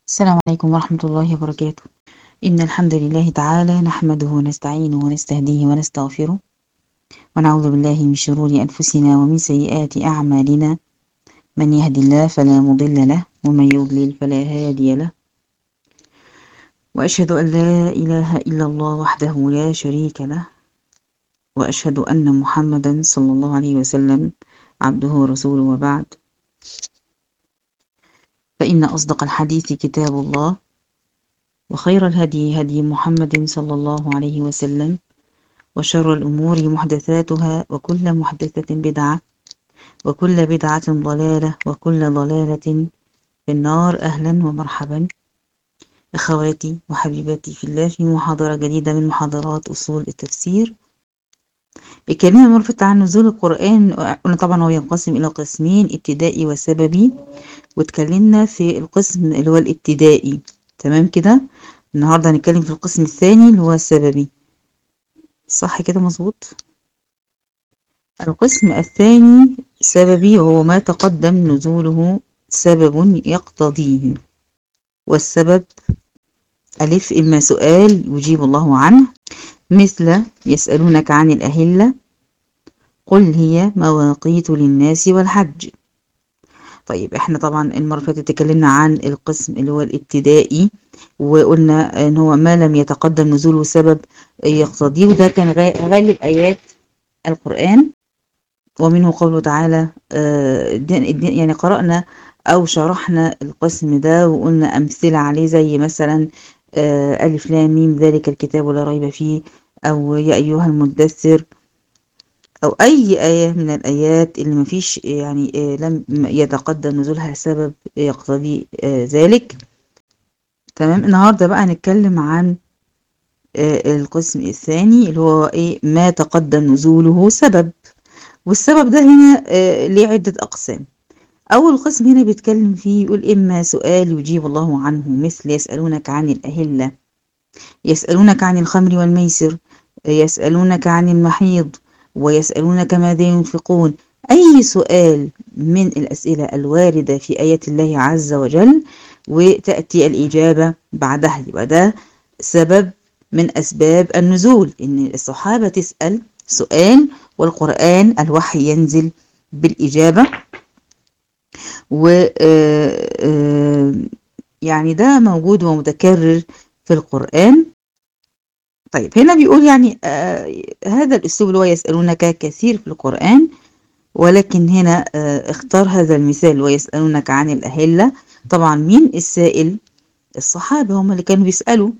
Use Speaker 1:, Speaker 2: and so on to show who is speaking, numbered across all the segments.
Speaker 1: السلام عليكم ورحمة الله وبركاته. إن الحمد لله تعالى نحمده ونستعينه ونستهديه ونستغفره ونعوذ بالله من شرور أنفسنا ومن سيئات أعمالنا. من يهد الله فلا مضل له ومن يضلل فلا هادي له، وأشهد أن لا إله إلا الله وحده لا شريك له، وأشهد أن محمدا صلى الله عليه وسلم عبده ورسوله، وبعد، فإن أصدق الحديث كتاب الله، وخير الهدي هدي محمد صلى الله عليه وسلم، وشر الأمور محدثاتها، وكل محدثة بدعة، وكل بدعة ضلالة، وكل ضلالة في النار. أهلا ومرحبا أخواتي وحبيباتي في الله في محاضرة جديدة من محاضرات أصول التفسير. اتكلمنا المرة اللي فاتت عن نزول القرآن، قلنا طبعا هو ينقسم إلى قسمين، ابتدائي وسببي، واتكلمنا في القسم اللي هو الابتدائي. تمام كده. النهاردة هنتكلم في القسم الثاني اللي هو السببي، صح كده؟ مظبوط. القسم الثاني سببي، وهو ما تقدم نزوله سبب يقتضيه، والسبب ألف إما سؤال يجيب الله عنه، مثل يسألونك عن الأهلة قل هي مواقيت للناس والحج. طيب احنا طبعا المرة اللي فاتت اتكلمنا عن القسم اللي هو الابتدائي، وقلنا ان هو ما لم يتقدم نزوله سبب يقتضيه، وده كان غالب آيات القرآن، ومنه قوله تعالى يعني قرأنا أو شرحنا القسم ده وقلنا أمثلة عليه، زي مثلا ألف لام ميم ذلك الكتاب لا ريب فيه، أو يا أيها المدثر، أو أي آية من الآيات اللي مفيش يعني لم يتقدم نزولها سبب يقتضي ذلك. تمام. النهاردة بقى هنتكلم عن القسم الثاني اللي هو ما تقدم نزوله سبب، والسبب ده هنا ليه عدة أقسام. أول قسم هنا بيتكلم فيه يقول إما سؤال يجيب الله عنه، مثل يسألونك عن الأهلة، يسألونك عن الخمر والميسر، يسألونك عن المحيض، ويسألونك ماذا ينفقون. أي سؤال من الأسئلة الواردة في آيات الله عز وجل وتأتي الإجابة بعدها، يبقى ده سبب من أسباب النزول، إن الصحابة تسأل سؤال والقرآن الوحي ينزل بالإجابة. و يعني ده موجود ومتكرر في القرآن. طيب هنا بيقول يعني هذا الأسلوب اللي هو يسألونك كثير في القرآن، ولكن هنا اختار هذا المثال ويسألونك عن الأهلة. طبعا مين السائل؟ الصحابة هم اللي كانوا بيسألوا،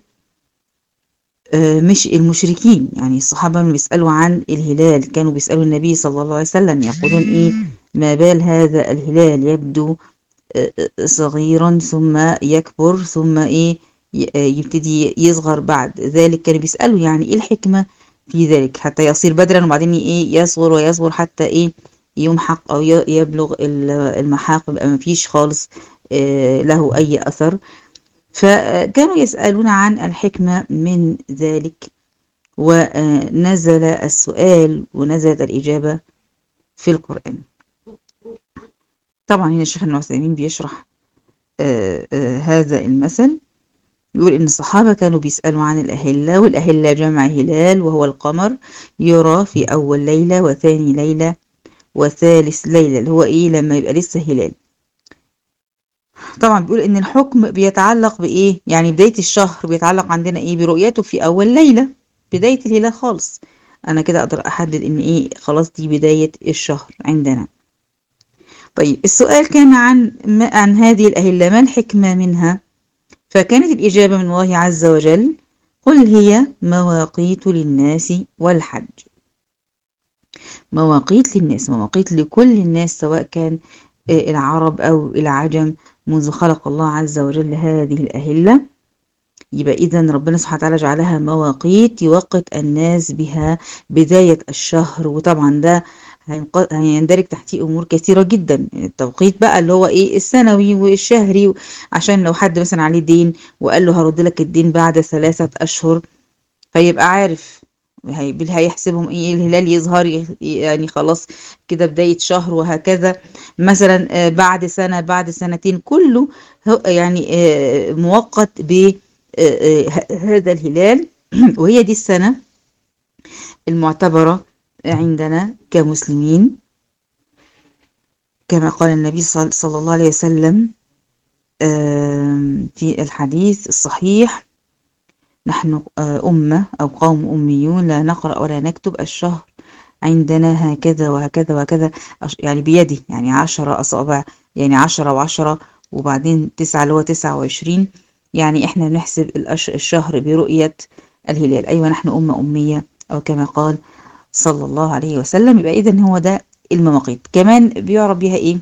Speaker 1: مش المشركين. يعني الصحابة اللي بيسألوا عن الهلال كانوا بيسألوا النبي صلى الله عليه وسلم، يقولون ما بال هذا الهلال يبدو صغيرا ثم يكبر ثم يبتدي يصغر بعد ذلك. كانوا بيسألوا يعني ايه الحكمة في ذلك حتى يصير بدرا، وبعدين يصغر ويصغر حتى يمحق او يبلغ المحاق، يبقى ما فيش خالص له اي اثر. فكانوا يسألون عن الحكمة من ذلك، ونزل السؤال ونزلت الإجابة في القرآن. طبعا هنا الشيخ ابن عثيمين بيشرح هذا المثل، يقول إن الصحابة كانوا بيسألوا عن الأهلة، والأهلة جمع هلال وهو القمر، يرى في أول ليلة وثاني ليلة وثالث ليلة، اللي هو لما يبقى لسه هلال. طبعا بيقول إن الحكم بيتعلق بإيه؟ يعني بداية الشهر بيتعلق عندنا برؤيته في أول ليلة، بداية الهلال خالص. أنا كده أقدر أحدد إن خلاص دي بداية الشهر عندنا. طيب السؤال كان عن هذه الأهلة، ما الحكمة منها؟ فكانت الإجابة من الله عز وجل قل هي مواقيت للناس والحج. مواقيت للناس، مواقيت لكل الناس، سواء كان العرب أو العجم، منذ خلق الله عز وجل هذه الأهلة. يبقى إذن ربنا سبحانه وتعالى جعلها مواقيت يوقت الناس بها بداية الشهر، وطبعا ده هيندرج تحتيه أمور كثيرة جدا. التوقيت بقى اللي هو السنوي والشهري، عشان لو حد مثلا عليه دين وقال له هرد لك الدين بعد 3 أشهر، فيبقى عارف هيحسبهم ايه، الهلال يظهر يعني خلاص كده بداية شهر وهكذا، مثلا بعد سنة بعد سنتين، كله يعني مؤقت ب هذا الهلال. وهي دي السنة المعتبرة عندنا كمسلمين، كما قال النبي صلى الله عليه وسلم في الحديث الصحيح: نحن أمة أو قوم أميون لا نقرأ ولا نكتب، الشهر عندنا هكذا وهكذا وهكذا، يعني بيدي، يعني 10 أصابع، يعني 10 و10 وبعدين 9 اللي هو 29، يعني احنا نحسب الشهر برؤية الهلال. أيوة نحن أمة أمية، أو كما قال صلى الله عليه وسلم. يبقى إذن هو ده المواقيت. كمان بيعرف بيها إيه؟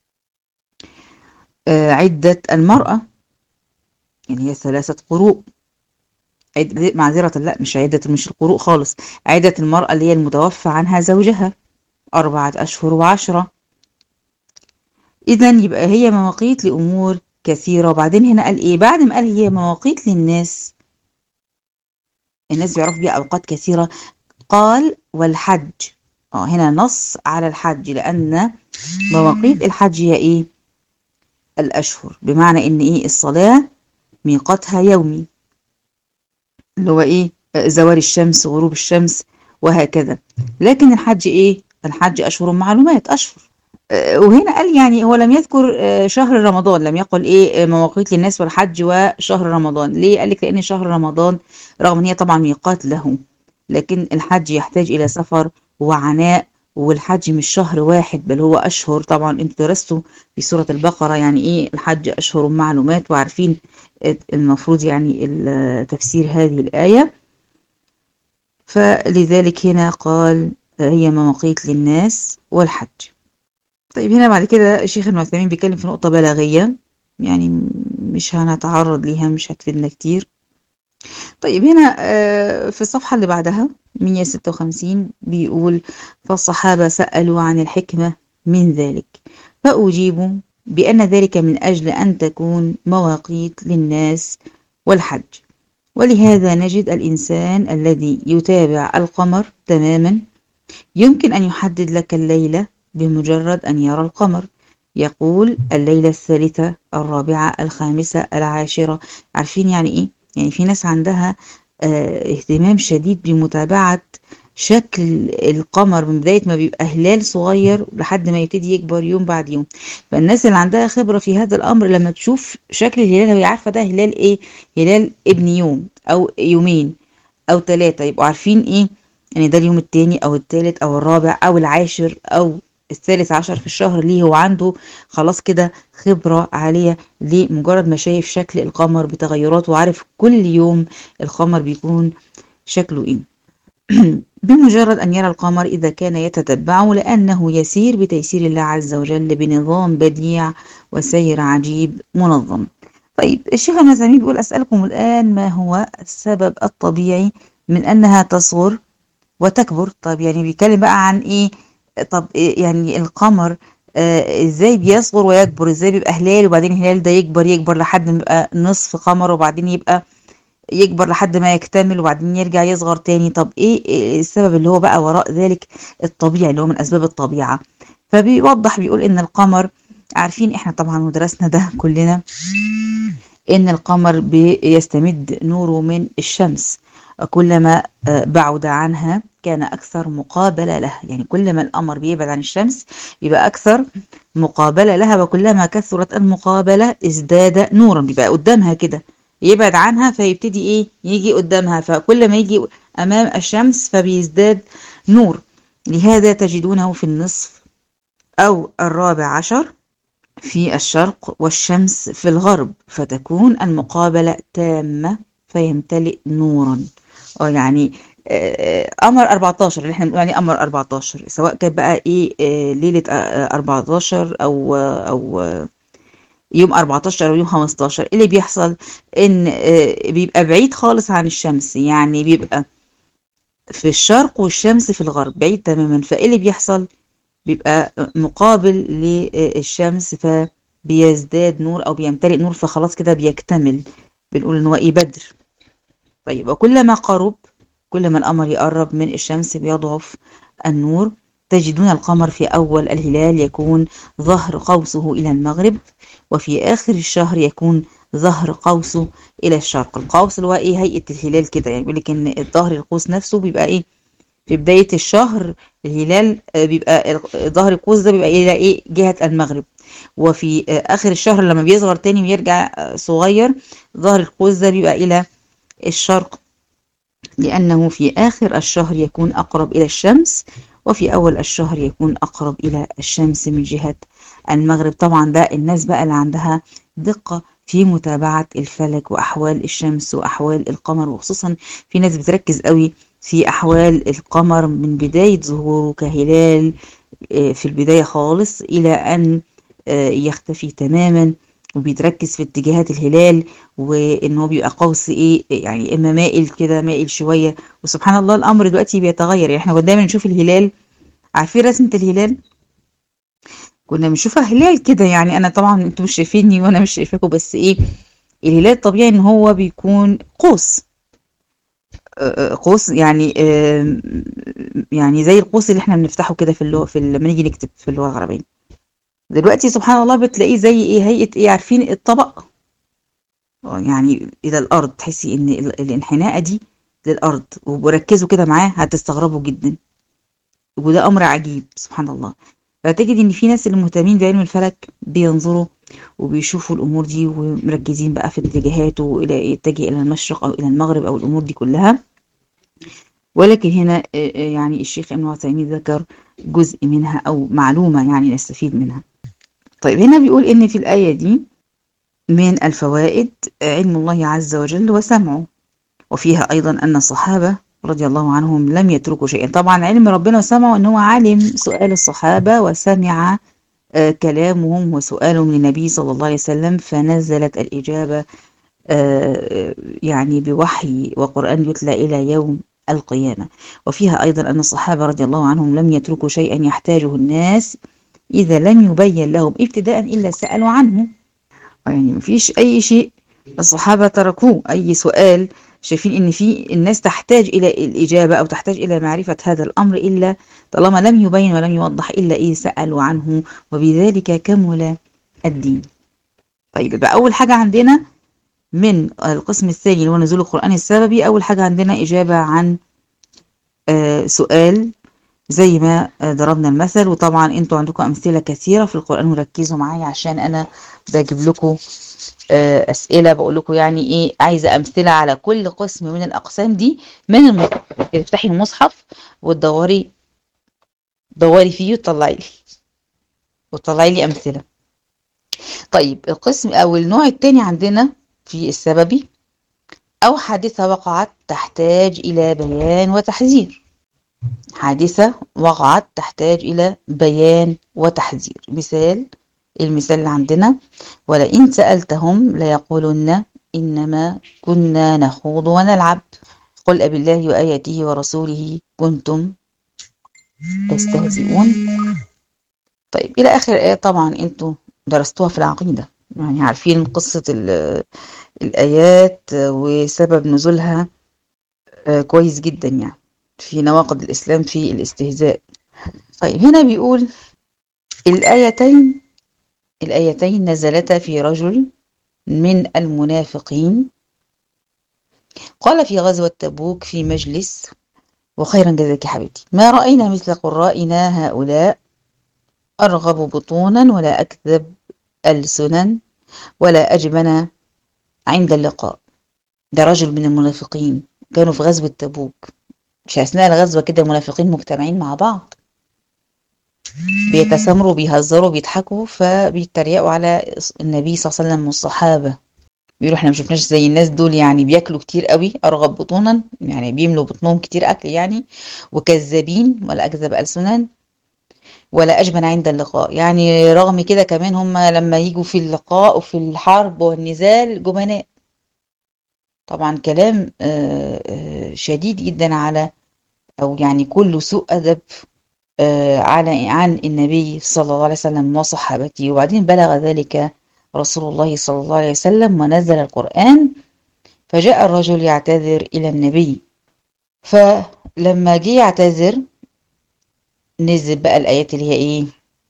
Speaker 1: عدة المرأة، يعني هي 3 قروء. معذرة، لا مش عدة، مش القروء خالص، عدة المرأة اللي هي المتوفى عنها زوجها 4 أشهر و10. إذا يبقى هي مواقيت لأمور كثيرة. وبعدين هنا قال إيه بعد ما قال هي مواقيت للناس؟ الناس بيعرفوا بيها أوقات كثيرة. قال والحج. هنا نص على الحج، لأن مواقيت الحج هي إيه؟ الأشهر، بمعنى إن إيه الصلاة ميقاتها يومي، اللي هو إيه زوال الشمس، غروب الشمس، وهكذا. لكن الحج إيه؟ الحج أشهر معلومات، أشهر. وهنا قال يعني هو لم يذكر شهر رمضان، لم يقل ايه مواقيت للناس والحج وشهر رمضان. ليه؟ قال لك لان شهر رمضان رغم ان هي طبعا ميقات له، لكن الحج يحتاج الى سفر وعناء، والحج مش شهر واحد بل هو اشهر. طبعا انتوا درستوا في سورة البقرة يعني ايه الحج اشهر معلومات، وعارفين المفروض يعني تفسير هذه الآية. فلذلك هنا قال هي مواقيت للناس والحج. طيب هنا بعد كده الشيخ ابن عثيمين بيتكلم في نقطة بلاغية، يعني مش هنتعرض ليها، مش هتفيدنا كتير. طيب هنا في الصفحة اللي بعدها 156 بيقول: فالصحابة سألوا عن الحكمة من ذلك، فأجيبوا بأن ذلك من أجل أن تكون مواقيت للناس والحج. ولهذا نجد الإنسان الذي يتابع القمر تماما يمكن أن يحدد لك الليلة بمجرد أن يرى القمر، يقول الليلة الثالثة، الرابعة، الخامسة، العاشرة. عارفين يعني إيه؟ يعني في ناس عندها اهتمام شديد بمتابعة شكل القمر من بداية ما بيبقى هلال صغير لحد ما يبتدي يكبر يوم بعد يوم. فالناس اللي عندها خبرة في هذا الأمر لما تشوف شكل الهلال هي عارفة ده هلال إيه؟ هلال ابن يوم أو يومين أو 3، يبقوا عارفين إيه يعني ده اليوم التاني أو التالت أو الرابع أو العاشر أو ال13 في الشهر. ليه؟ هو عنده خلاص كده خبرة عالية، لمجرد ما شايف شكل القمر بتغيراته وعارف كل يوم القمر بيكون شكله إيه. بمجرد أن يرى القمر إذا كان يتتبعه، لأنه يسير بتيسير الله عز وجل بنظام بديع وسير عجيب منظم. طيب الشيخ المزامير بيقول: أسألكم الآن ما هو السبب الطبيعي من أنها تصغر وتكبر؟ طب يعني بيتكلم بقى عن ايه؟ طب إيه يعني القمر ازاي بيصغر ويكبر؟ ازاي بيبقى هلال وبعدين الهلال ده يكبر لحد ما يبقى نصف قمر، وبعدين يبقى يكبر لحد ما يكتمل وبعدين يرجع يصغر تاني؟ طب إيه السبب اللي هو بقى وراء ذلك الطبيعي اللي هو من أسباب الطبيعة؟ فبيوضح بيقول إن القمر، عارفين إحنا طبعا ودرسنا ده كلنا، إن القمر بيستمد نوره من الشمس، كلما بعد عنها كان أكثر مقابلة لها. يعني كلما القمر بيبعد عن الشمس يبقى أكثر مقابلة لها، وكلما كثرت المقابلة ازداد نورا. بيبقى قدامها كده، يبعد عنها فيبتدي إيه يجي قدامها، فكل ما يجي أمام الشمس فبيزداد نور. لهذا تجدونه في النصف أو الرابع عشر في الشرق والشمس في الغرب، فتكون المقابلة تامة فيمتلئ نورا. يعني قمر 14 اللي احنا بنقول عليه قمر 14، سواء كان بقى ايه ليلة 14 او يوم 14 او يوم 15، اللي بيحصل ان بيبقى بعيد خالص عن الشمس، يعني بيبقى في الشرق والشمس في الغرب بعيد تماما. فايه اللي بيحصل؟ بيبقى مقابل للشمس فبيزداد نور او بيمتلئ نور، فخلاص كده بيكتمل، بنقول ان هو ايه بدر. طيب وكلما قرب كل ما القمر يقرب من الشمس بيضعف النور. تجدون القمر في أول الهلال يكون ظهر قوسه إلى المغرب، وفي آخر الشهر يكون ظهر قوسه إلى الشرق. القوس اللي هو إيه، هيئة الهلال كده، يعني بيقول لك إن ظهر القوس نفسه بيبقى إيه في بداية الشهر. الهلال بيبقى ظهر القوس ده بيبقى إلى إيه جهة المغرب، وفي آخر الشهر لما بيصغر تاني ويرجع صغير، ظهر القوس ده بيبقى إلى الشرق، لأنه في آخر الشهر يكون أقرب إلى الشمس، وفي أول الشهر يكون أقرب إلى الشمس من جهة المغرب. طبعا ده الناس بقى اللي عندها دقة في متابعة الفلك وأحوال الشمس وأحوال القمر، وخصوصا في ناس بتركز قوي في أحوال القمر من بداية ظهوره كهلال في البداية خالص إلى أن يختفي تماما، وبيتركز في اتجاهات الهلال، وان هو بيبقى قوس ايه يعني اما مائل كده مائل شويه. وسبحان الله الامر دلوقتي بيتغير، يعني احنا كنا دايما نشوف الهلال، عارفين رسمه الهلال كنا بنشوفها هلال كده، يعني انا طبعا انتوا مش شايفيني وانا مش شايفاكم، بس ايه الهلال طبيعي ان هو بيكون قوس، قوس يعني يعني زي القوس اللي احنا بنفتحه كده في اللغه، في لما نيجي نكتب في اللغه العربيه. دلوقتي سبحان الله بتلاقيه زي ايه هيئه ايه، عارفين الطبق يعني إلى الأرض، تحسي إن الانحناءة دي للأرض، وركزوا كده معاه هتستغربوا جدا، وده أمر عجيب سبحان الله. فتجد إن في ناس اللي مهتمين بعلم الفلك بينظروا وبيشوفوا الأمور دي ومركزين بقى في اتجاهاته، إلى يتجه إلى المشرق أو إلى المغرب أو الأمور دي كلها. ولكن هنا يعني الشيخ ابن عثيمين ذكر جزء منها أو معلومة يعني نستفيد منها. طيب هنا بيقول إن في الآية دي من الفوائد علم الله عز وجل وسمعه، وفيها أيضا أن الصحابة رضي الله عنهم لم يتركوا شيئا. طبعا علم ربنا وسمعه أنه علم سؤال الصحابة وسمع كلامهم وسؤالهم للنبي صلى الله عليه وسلم، فنزلت الإجابة يعني بوحي وقرآن يتلى إلى يوم القيامة. وفيها أيضا أن الصحابة رضي الله عنهم لم يتركوا شيئا يحتاجه الناس إذا لم يبين لهم ابتداء إلا سألوا عنه. يعني مفيش أي شيء الصحابة تركوه، أي سؤال شايفين إن في الناس تحتاج إلى الإجابة أو تحتاج إلى معرفة هذا الأمر، إلا طالما لم يبين ولم يوضح إلا إيه سألوا عنه، وبذلك كمل الدين. طيب يبقى أول حاجة عندنا من القسم الثاني اللي هو نزول القرآن السببي، أول حاجة عندنا إجابة عن سؤال زي ما ضربنا المثل. وطبعا انتوا عندكم أمثلة كثيرة في القرآن، وركزوا معايا عشان أنا بجيب لكم أسئلة بقول لكم يعني إيه، عايزة أمثلة على كل قسم من الأقسام دي من المصحف. تفتحي المصحف وتدوري فيه وتطلعي لي أمثلة. طيب القسم أو النوع التاني عندنا في السببي، أو حادثة وقعت تحتاج إلى بيان وتحذير. حادثة وقعت تحتاج إلى بيان وتحذير. المثال اللي عندنا: ولئن سألتهم ليقولن إنما كنا نخوض ونلعب قل أبالله وآياته ورسوله كنتم تستهزئون. طيب إلى آخر الآية. طبعا أنتوا درستوها في العقيدة، يعني عارفين قصة الآيات وسبب نزولها كويس جدا، يعني في نواقض الإسلام في الاستهزاء. طيب هنا بيقول الآيتين نزلتا في رجل من المنافقين قال في غزوة تبوك في مجلس: وخيرا جزاك يا حبيبتي، ما رأينا مثل قرائنا هؤلاء، أرغب بطونا ولا أكذب ألسنا ولا أجبن عند اللقاء. ده رجل من المنافقين كانوا في غزوة تبوك، مش أثناء الغزوة كده المنافقين مجتمعين مع بعض بيتسامروا بيهزروا بيضحكوا، فبيتريقوا على النبي صلى الله عليه وسلم والصحابة، بيقولوا احنا ما شفناش زي الناس دول، يعني بياكلوا كتير قوي، أرغب بطونا يعني بيملوا بطنهم كتير أكل يعني، وكذابين ولا أكذب ألسنا ولا أجبن عند اللقاء، يعني رغم كده كمان هم لما يجوا في اللقاء وفي الحرب والنزال جبناء. طبعا كلام شديد جدا على، أو يعني كله سوء أدب عن النبي صلى الله عليه وسلم وصحابته. وبعدين بلغ ذلك رسول الله صلى الله عليه وسلم ونزل القرآن، فجاء الرجل يعتذر إلى النبي فلما جه يعتذر نزل بقى الآيات اللي هي إيه،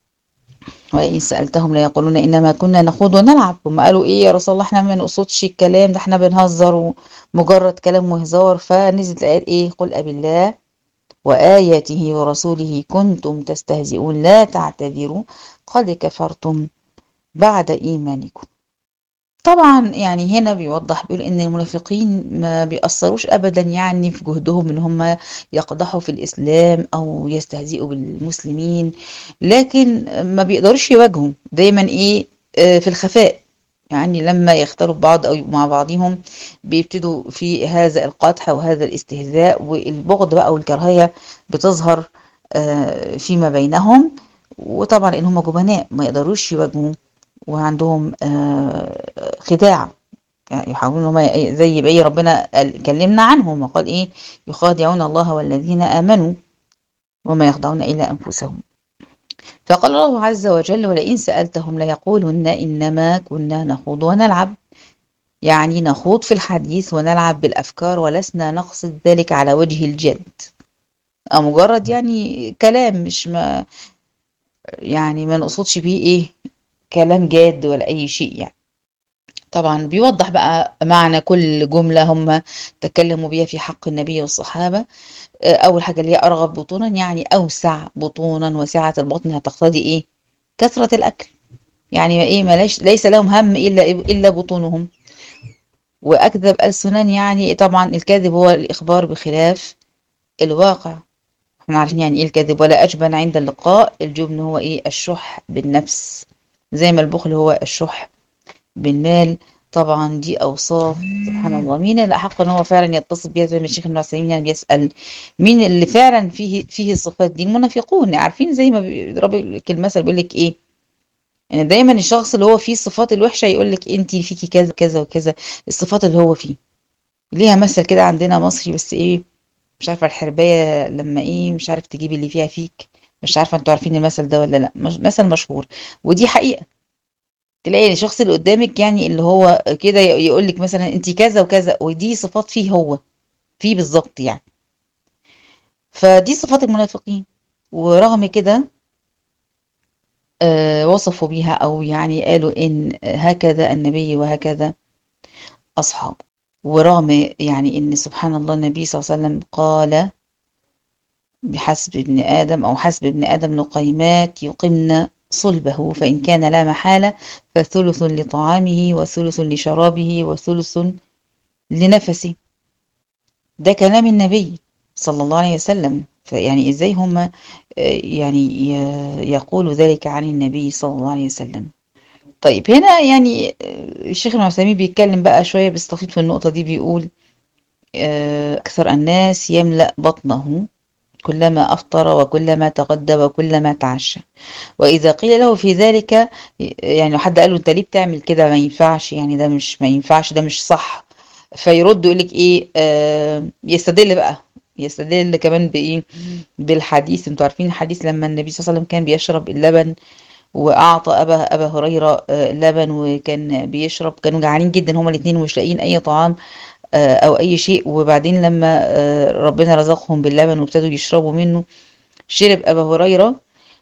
Speaker 1: وإن سألتهم ليقولون إنما كنا نخوض ونلعب. هم قالوا إيه يا رسول الله، إحنا ما نقصدش الكلام ده، إحنا بنهزر ومجرد كلام وهزار. فنزلت الآيات إيه، قل أبي الله وآياته ورسوله كنتم تستهزئون لا تعتذروا قد كفرتم بعد إيمانكم. طبعا يعني هنا بيوضح، بيقول ان المنافقين ما بيأثروش ابدا يعني في جهدهم ان هم يقدحوا في الاسلام او يستهزئوا بالمسلمين، لكن ما بيقدروش يواجهوا دايما ايه، في الخفاء. يعني لما يختلوا ببعض او مع بعضهم بيبتدوا في هذا القدح وهذا الاستهزاء، والبغض بقى والكراهية بتظهر فيما بينهم. وطبعا ان هم جبناء ما يقدروش يواجهوا، وعندهم خداع. يعني يحاولون هم زي بقى ربنا كلمنا عنهم وقال ايه، يخادعون الله والذين آمنوا وما يخدعون إلا أنفسهم. فقال الله عز وجل ولئن سألتهم ليقولن إنما كنا نخوض ونلعب، يعني نخوض في الحديث ونلعب بالأفكار ولسنا نقصد ذلك على وجه الجد، أو مجرد يعني كلام مش ما يعني ما نقصدش بيه ايه كلام جاد ولا أي شيء يعني. طبعا بيوضح بقى معنى كل جملة هم تكلموا بيها في حق النبي والصحابة. أول حاجة اللي هي أرغب بطونا، يعني أوسع بطونا، وسعة البطن هتقتضي إيه، كثرة الأكل. يعني إيه، ليس لهم هم إلا بطونهم. وأكذب ألسنا، يعني طبعا الكذب هو الإخبار بخلاف الواقع. احنا عارفين يعني إيه الكذب. ولا أجبن عند اللقاء، الجبن هو إيه، الشح بالنفس، زي ما البخل هو الشح بالمال. طبعا دي اوصاف سبحان الله، مين اللي احق ان هو فعلا يتصف بيها؟ زي ما الشيخ ابن عثيمين يعني بيسال مين اللي فعلا فيه الصفات دي. المنافقون. عارفين زي ما بيضرب لك المثل بيقول لك ايه، يعني دايما الشخص اللي هو فيه الصفات الوحشه يقول لك انت فيكي كذا كذا وكذا، الصفات اللي هو فيه. ليها مثل كده عندنا مصري بس ايه، مش عارفه الحربايه لما ايه مش عارف تجيب اللي فيها فيك. مش عارفه انتوا عارفين المثل ده ولا لا، مثل مشهور. ودي حقيقه. تلاقي الشخص اللي قدامك يعني اللي هو كده يقول لك مثلا انت كذا وكذا، ودي صفات فيه هو، فيه بالظبط يعني. فدي صفات المنافقين. ورغم كده وصفوا بيها، او يعني قالوا ان هكذا النبي وهكذا اصحابه. ورغم يعني ان سبحان الله النبي صلى الله عليه وسلم قال بحسب ابن ادم، او حسب ابن ادم لقيمات يقمن صلبه، فان كان لا محاله فثلث لطعامه وثلث لشرابه وثلث لنفسه. ده كلام النبي صلى الله عليه وسلم. فيعني ازاي هم يعني يقولوا ذلك عن النبي صلى الله عليه وسلم. طيب هنا يعني الشيخ ابن عثيمين بيتكلم بقى شوية بيستفيض في النقطة دي، بيقول أكثر الناس يملأ بطنه كلما أفطر وكلما تغدى وكلما تعشى، وإذا قيل له في ذلك، يعني لو حد قال له أنت ليه بتعمل كده، ما ينفعش يعني، ده مش ما ينفعش، ده مش صح. فيرد يقول لك إيه، يستدل بقى، يستدل كمان بإيه، بالحديث. انتوا عارفين الحديث لما النبي صلى الله عليه وسلم كان بيشرب اللبن، وأعطى أبا هريرة لبن وكان بيشرب، كانوا جعانين جدا هما الاتنين ومش لاقيين أي طعام أو أي شيء. وبعدين لما ربنا رزقهم باللبن وابتدوا يشربوا منه، شرب أبا هريرة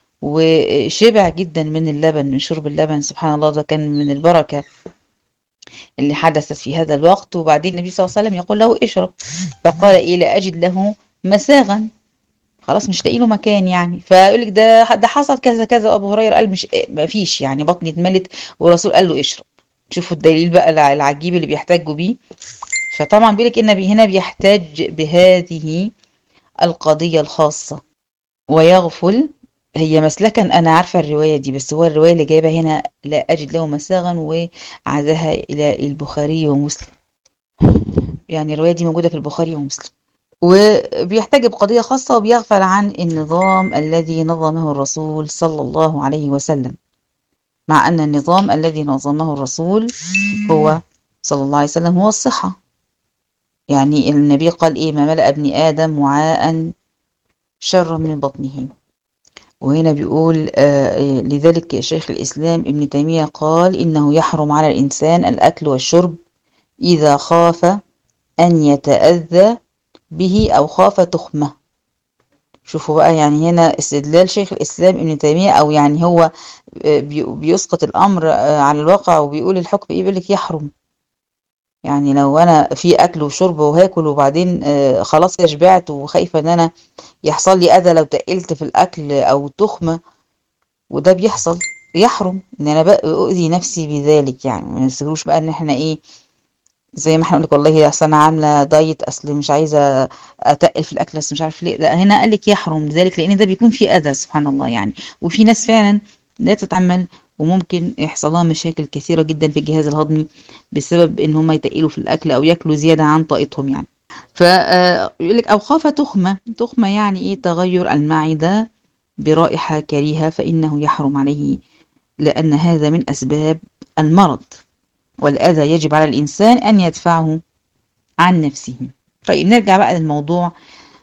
Speaker 1: وشبع جدا من اللبن، من شرب اللبن. سبحان الله، ده كان من البركة اللي حدثت في هذا الوقت. وبعدين النبي صلى الله عليه وسلم يقول له اشرب، فقال ايه، لا أجد له مساغا، خلاص مش لاقي له مكان يعني. فيقول لك ده حصل كذا كذا، وابو هريره قال مش ما فيش يعني، بطني اتملت، والرسول قال له اشرب. شوفوا الدليل بقى العجيب اللي بيحتاجوا بيه. فطبعا بيقول لك النبي هنا بيحتاج بهذه القضيه الخاصه ويغفل. هي مسلكا انا عارفه الروايه دي، بس هو الروايه اللي جايبها هنا لا اجد له مساغا، وعزاها الى البخاري ومسلم. يعني الروايه دي موجوده في البخاري ومسلم. وبيحتج بقضية خاصة، وبيغفل عن النظام الذي نظمه الرسول صلى الله عليه وسلم، مع أن النظام الذي نظمه الرسول هو صلى الله عليه وسلم هو الصحة. يعني النبي قال إيه، ما ملأ ابن آدم وعاء شر من بطنه. وهنا بيقول لذلك شيخ الإسلام ابن تيمية قال إنه يحرم على الإنسان الأكل والشرب إذا خاف أن يتأذى به أو خاف تخمة. شوفوا بقى، يعني هنا استدلال شيخ الإسلام ابن تيمية، أو يعني هو بيسقط الأمر على الواقع، وبيقول الحكم إيه، بيقول لك يحرم. يعني لو أنا في أكل وشرب وهاكل وبعدين خلاص كده شبعت وخايفة إن أنا يحصل لي أذى لو تقلت في الأكل أو تخمة، وده بيحصل، يحرم إن أنا بقى أؤذي نفسي بذلك. يعني ما نسيبوش بقى إن إحنا إيه، زي ما احنا نقول لك والله اصل انا عامله دايت، اصل مش عايزه اتقل في الاكل، بس مش عارف ليه. لا، هنا قال لك يحرم ذلك لان ده بيكون فيه اذى سبحان الله يعني. وفي ناس فعلا لا تتعمل، وممكن يحصل لها مشاكل كثيره جدا في الجهاز الهضمي بسبب ان هم يتقلوا في الاكل او ياكلوا زياده عن طاقتهم يعني. فيقول لك او خاف تخمه. تخمه يعني ايه؟ تغير المعده برائحه كريهه، فانه يحرم عليه، لان هذا من اسباب المرض، والأذى يجب على الإنسان أن يدفعه عن نفسه. طيب نرجع بقى للموضوع،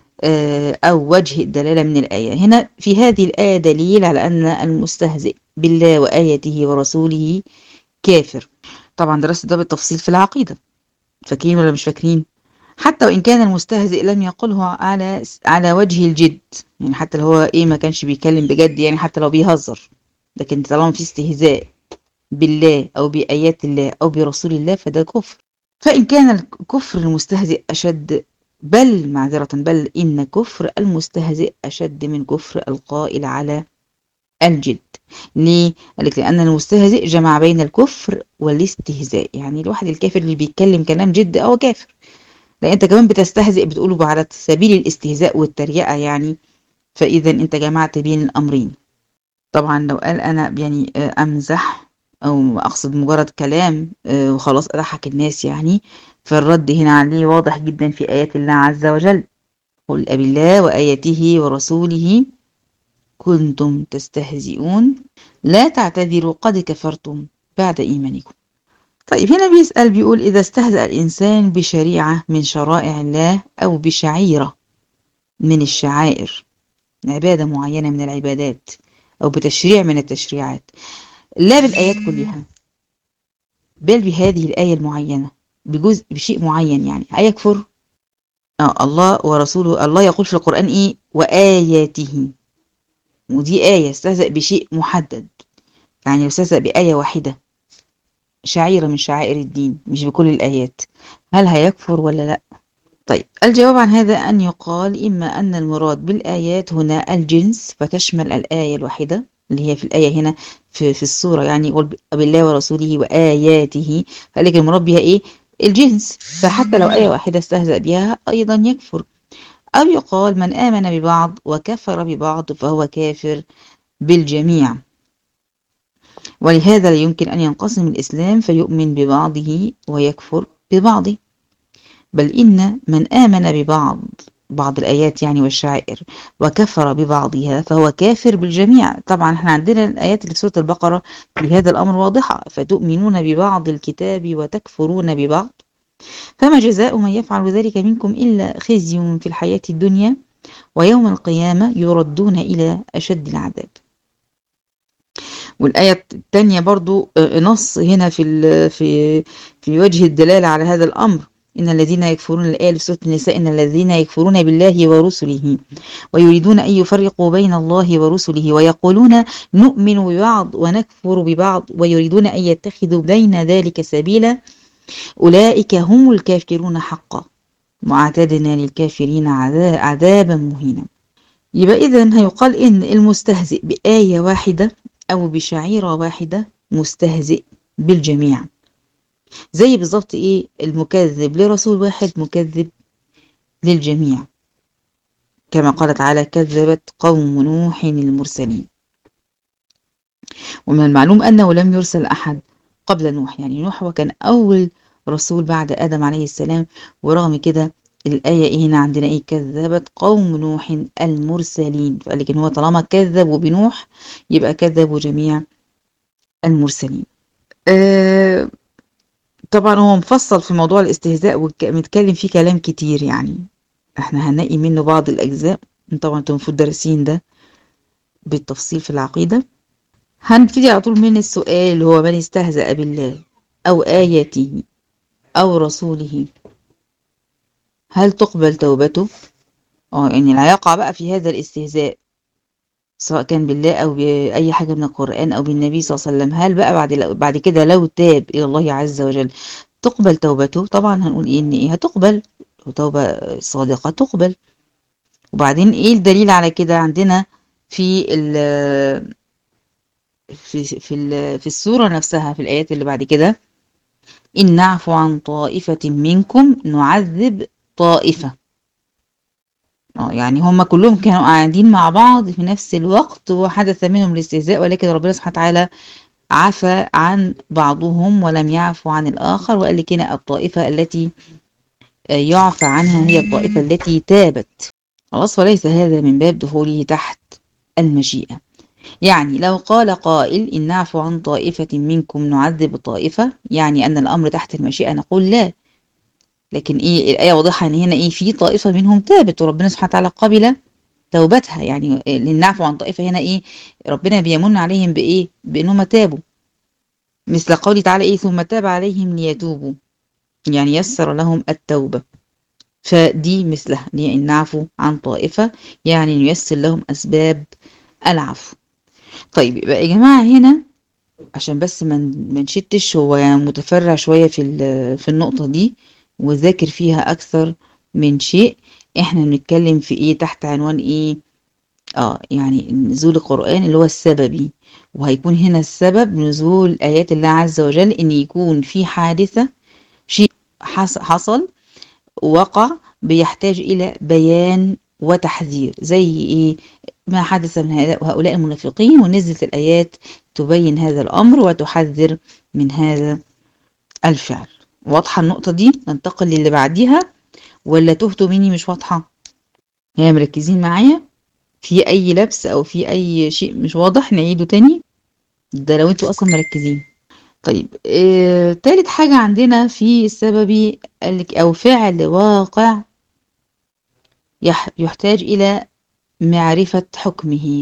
Speaker 1: أو وجه الدلالة من الآية. هنا في هذه الآية دليل على أن المستهزئ بالله وآياته ورسوله كافر. طبعا درست ده بالتفصيل في العقيدة، فاكرين ولا مش فاكرين؟ حتى وإن كان المستهزئ لم يقله على وجه الجد، يعني حتى لو هو إيه ما كانش بيتكلم بجد، يعني حتى لو بيهزر، لكن طالما في استهزاء بالله أو بآيات الله أو برسول الله فده كفر. فإن كان الكفر المستهزئ أشد، بل معذرة، بل إن كفر المستهزئ أشد من كفر القائل على الجد. ليه؟ قالك لأن المستهزئ جمع بين الكفر والاستهزاء. يعني الواحد الكافر اللي بيتكلم كلام جد أو كافر، لا أنت كمان بتستهزئ، بتقوله على سبيل الاستهزاء والتريقة يعني، فإذا أنت جمعت بين الأمرين. طبعا لو قال أنا يعني أمزح أو أقصد مجرد كلام وخلاص أضحك الناس يعني، فالرد هنا عليه واضح جدا في آيات الله عز وجل: قل أبي الله وآياته ورسوله كنتم تستهزئون لا تعتذروا قد كفرتم بعد إيمانكم. طيب هنا بيسأل، بيقول إذا استهزأ الإنسان بشريعة من شرائع الله أو بشعيرة من الشعائر، عبادة معينة من العبادات أو بتشريع من التشريعات، لا بالآيات كلها بل بهذه الآية المعينة، بجزء بشيء معين، يعني هيكفر؟ الله ورسوله، الله يقول في القرآن إيه؟ وآياته، ودي آية استهزأ بشيء محدد، يعني استهزأ بآية واحدة، شعيرة من شعائر الدين، مش بكل الآيات، هل هيكفر ولا لا؟ طيب الجواب عن هذا أن يقال إما أن المراد بالآيات هنا الجنس، فتشمل الآية الواحدة اللي هي في الآية هنا في السورة، يعني يقول بالله ورسوله وآياته، فقال لك المراد بها إيه؟ الجنس، فحتى لو آية واحدة استهزأ بها أيضا يكفر. أو يقال من آمن ببعض وكفر ببعض فهو كافر بالجميع، ولهذا لا يمكن أن ينقسم الإسلام فيؤمن ببعضه ويكفر ببعضه، بل إن من آمن بعض الآيات يعني والشعائر وكفر ببعضها فهو كافر بالجميع. طبعا احنا عندنا الآيات اللي في سورة البقرة في هذا الأمر واضحة: فتؤمنون ببعض الكتاب وتكفرون ببعض فما جزاء من يفعل ذلك منكم إلا خزي في الحياة الدنيا ويوم القيامة يردون إلى أشد العذاب. والآية الثانية برضو نص هنا في وجه الدلالة على هذا الأمر: إن الذين يكفرون، الآية في سورة النساء: إن الذين يكفرون بالله ورسله ويريدون أن يفرقوا بين الله ورسله ويقولون نؤمن ببعض ونكفر ببعض ويريدون أن يتخذوا بين ذلك سبيلا أولئك هم الكافرون حقا واعتدنا للكافرين عذابا مهينا. يبقى إذن هيقال إن المستهزئ بآية واحدة أو بشعيرة واحدة مستهزئ بالجميع، زي بالظبط إيه؟ المكذب لرسول واحد مكذب للجميع، كما قال تعالى: كذبت قوم نوح المرسلين. ومن المعلوم أنه لم يرسل أحد قبل نوح، يعني نوح هو كان أول رسول بعد آدم عليه السلام، ورغم كده الآية إيه هنا عندنا إيه؟ كذبت قوم نوح المرسلين، فقال لك إن هو طالما كذبوا بنوح يبقى كذبوا جميع المرسلين. آه طبعا هو مفصل في موضوع الاستهزاء ومتكلم فيه كلام كتير، يعني احنا هنلاقي منه بعض الأجزاء. طبعا انتم المفروض دارسين ده بالتفصيل في العقيدة. هنبتدي على طول من السؤال اللي هو: من استهزأ بالله أو آياته أو رسوله هل تقبل توبته؟ يعني لا يقع بقى في هذا الاستهزاء سواء كان بالله أو بأي حاجة من القرآن أو بالنبي صلى الله عليه وسلم. هل بقى بعد كده لو تاب إلى الله عز وجل تقبل توبته؟ طبعا هنقول إيه إن إيه هتقبل، توبة صادقة تقبل. وبعدين إيه الدليل على كده؟ عندنا في ال في السورة نفسها في الآيات اللي بعد كده، إن نعفو عن طائفة منكم نعذب طائفة. يعني هم كلهم كانوا قاعدين مع بعض في نفس الوقت وحدث منهم الاستهزاء، ولكن ربنا سبحانه وتعالى عفى عن بعضهم ولم يعفو عن الآخر، وقال لك هنا الطائفة التي يعفى عنها هي الطائفة التي تابت. خلاص، وليس هذا من باب دخوله تحت المشيئة. يعني لو قال قائل إن نعفو عن طائفة منكم نعذب طائفة، يعني أن الأمر تحت المشيئة، نقول لا. لكن إيه الآية واضحة إن هنا إيه في طائفة منهم تابت وربنا سبحانه وتعالى قبل توبتها. يعني للنعفو عن طائفة هنا إيه؟ ربنا بيمن عليهم بإيه؟ بأنهم تابوا، مثل قوله تعالى إيه ثم تاب عليهم ليتوبوا، يعني يسر لهم التوبة. فدي مثلها دي النعفو عن طائفة، يعني ييسر لهم أسباب العفو. طيب يبقى يا جماعة هنا عشان بس ما نشتش، هو يعني متفرع شوية في النقطة دي وذاكر فيها أكثر من شيء. احنا بنتكلم في ايه تحت عنوان ايه؟ يعني نزول القرآن اللي هو السببي، وهيكون هنا السبب نزول آيات الله عز وجل إن يكون في حادثة، شيء حصل وقع بيحتاج إلى بيان وتحذير، زي إيه ما حدث من هؤلاء المنافقين، ونزلت الآيات تبين هذا الأمر وتحذر من هذا الفعل. واضحة النقطة دي؟ ننتقل للي بعديها ولا تهتوا مني مش واضحة؟ هي مركزين معايا؟ في أي لبس أو في أي شيء مش واضح نعيده تاني؟ ده لو انتوا أصلا مركزين. طيب تالت حاجة عندنا في السببي قالك أو فعل واقع يحتاج إلى معرفة حكمه.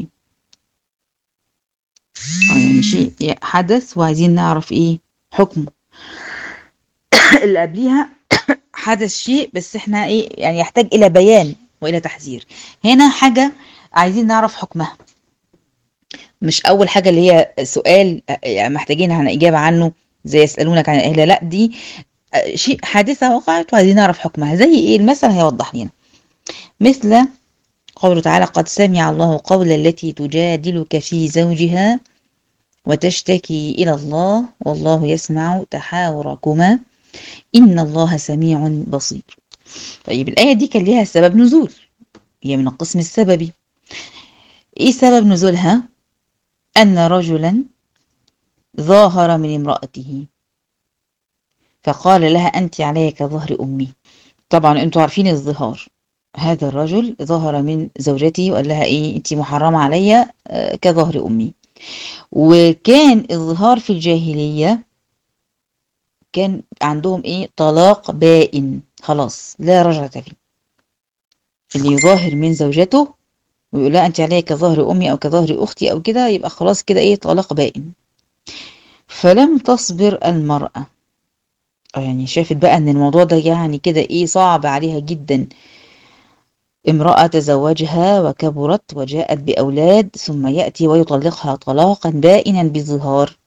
Speaker 1: يعني شيء حدث وعايزين نعرف إيه حكمه. اللي قبليها حدث شيء بس احنا إيه يعني يحتاج إلى بيان وإلى تحذير. هنا حاجة عايزين نعرف حكمها، مش أول حاجة اللي هي سؤال يعني محتاجين عن إجابة عنه زي يسألونك عن الأهلة، لا دي شيء حادثة وقعت وعايزين نعرف حكمها. زي إيه المثل هيوضح لنا؟ مثل قوله تعالى قد سمع الله قول التي تجادلك في زوجها وتشتكي إلى الله والله يسمع تحاوركما إن الله سميع بصير. طيب الآية دي كان ليها سبب نزول، هي من القسم السببي. إيه سبب نزولها؟ أن رجلا ظاهر من امرأته فقال لها أنت علي كظهر أمي. طبعا أنتوا عارفين الظهار، هذا الرجل ظهر من زوجته وقال لها إيه أنت محرمة عليا كظهر أمي. وكان الظهار في الجاهلية كان عندهم إيه طلاق بائن، خلاص لا رجعة فيه. اللي يظاهر من زوجته ويقول لها أنت علي كظهر أمي أو كظهر أختي أو كده يبقى خلاص كده إيه طلاق بائن. فلم تصبر المرأة، يعني شافت بقى ان الموضوع ده يعني كده ايه صعب عليها جدا. امرأة تزوجها وكبرت وجاءت بأولاد ثم يأتي ويطلقها طلاقا بائنا بظهار.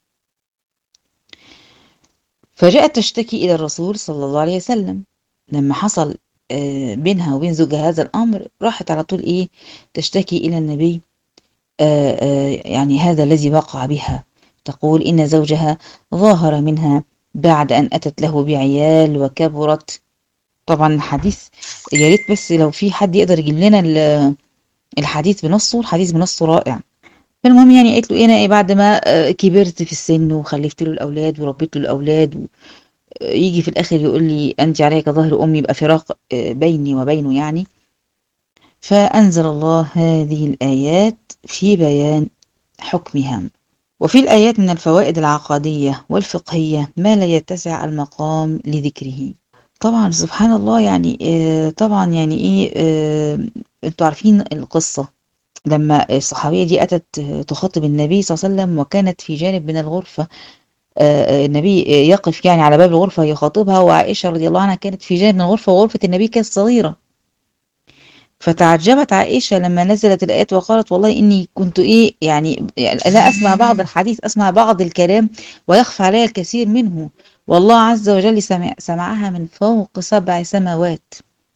Speaker 1: فجاءت تشتكي إلى الرسول صلى الله عليه وسلم لما حصل بينها وبين زوجها هذا الأمر، راحت على طول إيه تشتكي إلى النبي يعني هذا الذي وقع بها. تقول إن زوجها ظاهر منها بعد أن أتت له بعيال وكبرت. طبعا الحديث يا ريت بس لو في حد يقدر يجيب لنا الحديث بنصه، الحديث بنصه رائع. فالمهم يعني قالت له ايه انا ايه بعد ما كبرت في السن وخلفت له الاولاد وربيت له الاولاد يجي في الاخر يقول لي انت عليك ظهر امي، يبقى فراق بيني وبينه يعني. فانزل الله هذه الايات في بيان حكمها. وفي الآيات من الفوائد العقدية والفقهية ما لا يتسع المقام لذكره. طبعا سبحان الله يعني طبعا يعني ايه انتوا عارفين القصة لما الصحابية دي أتت تخاطب النبي صلى الله عليه وسلم وكانت في جانب من الغرفة النبي يقف يعني على باب الغرفة يخاطبها، وعائشة رضي الله عنها كانت في جانب من الغرفة، وغرفة النبي كانت صغيرة. فتعجبت عائشة لما نزلت الآيات وقالت والله إني كنت إيه يعني لا أسمع بعض الحديث، أسمع بعض الكلام ويخفى علي الكثير منه، والله عز وجل سمعها من فوق 7 سماوات.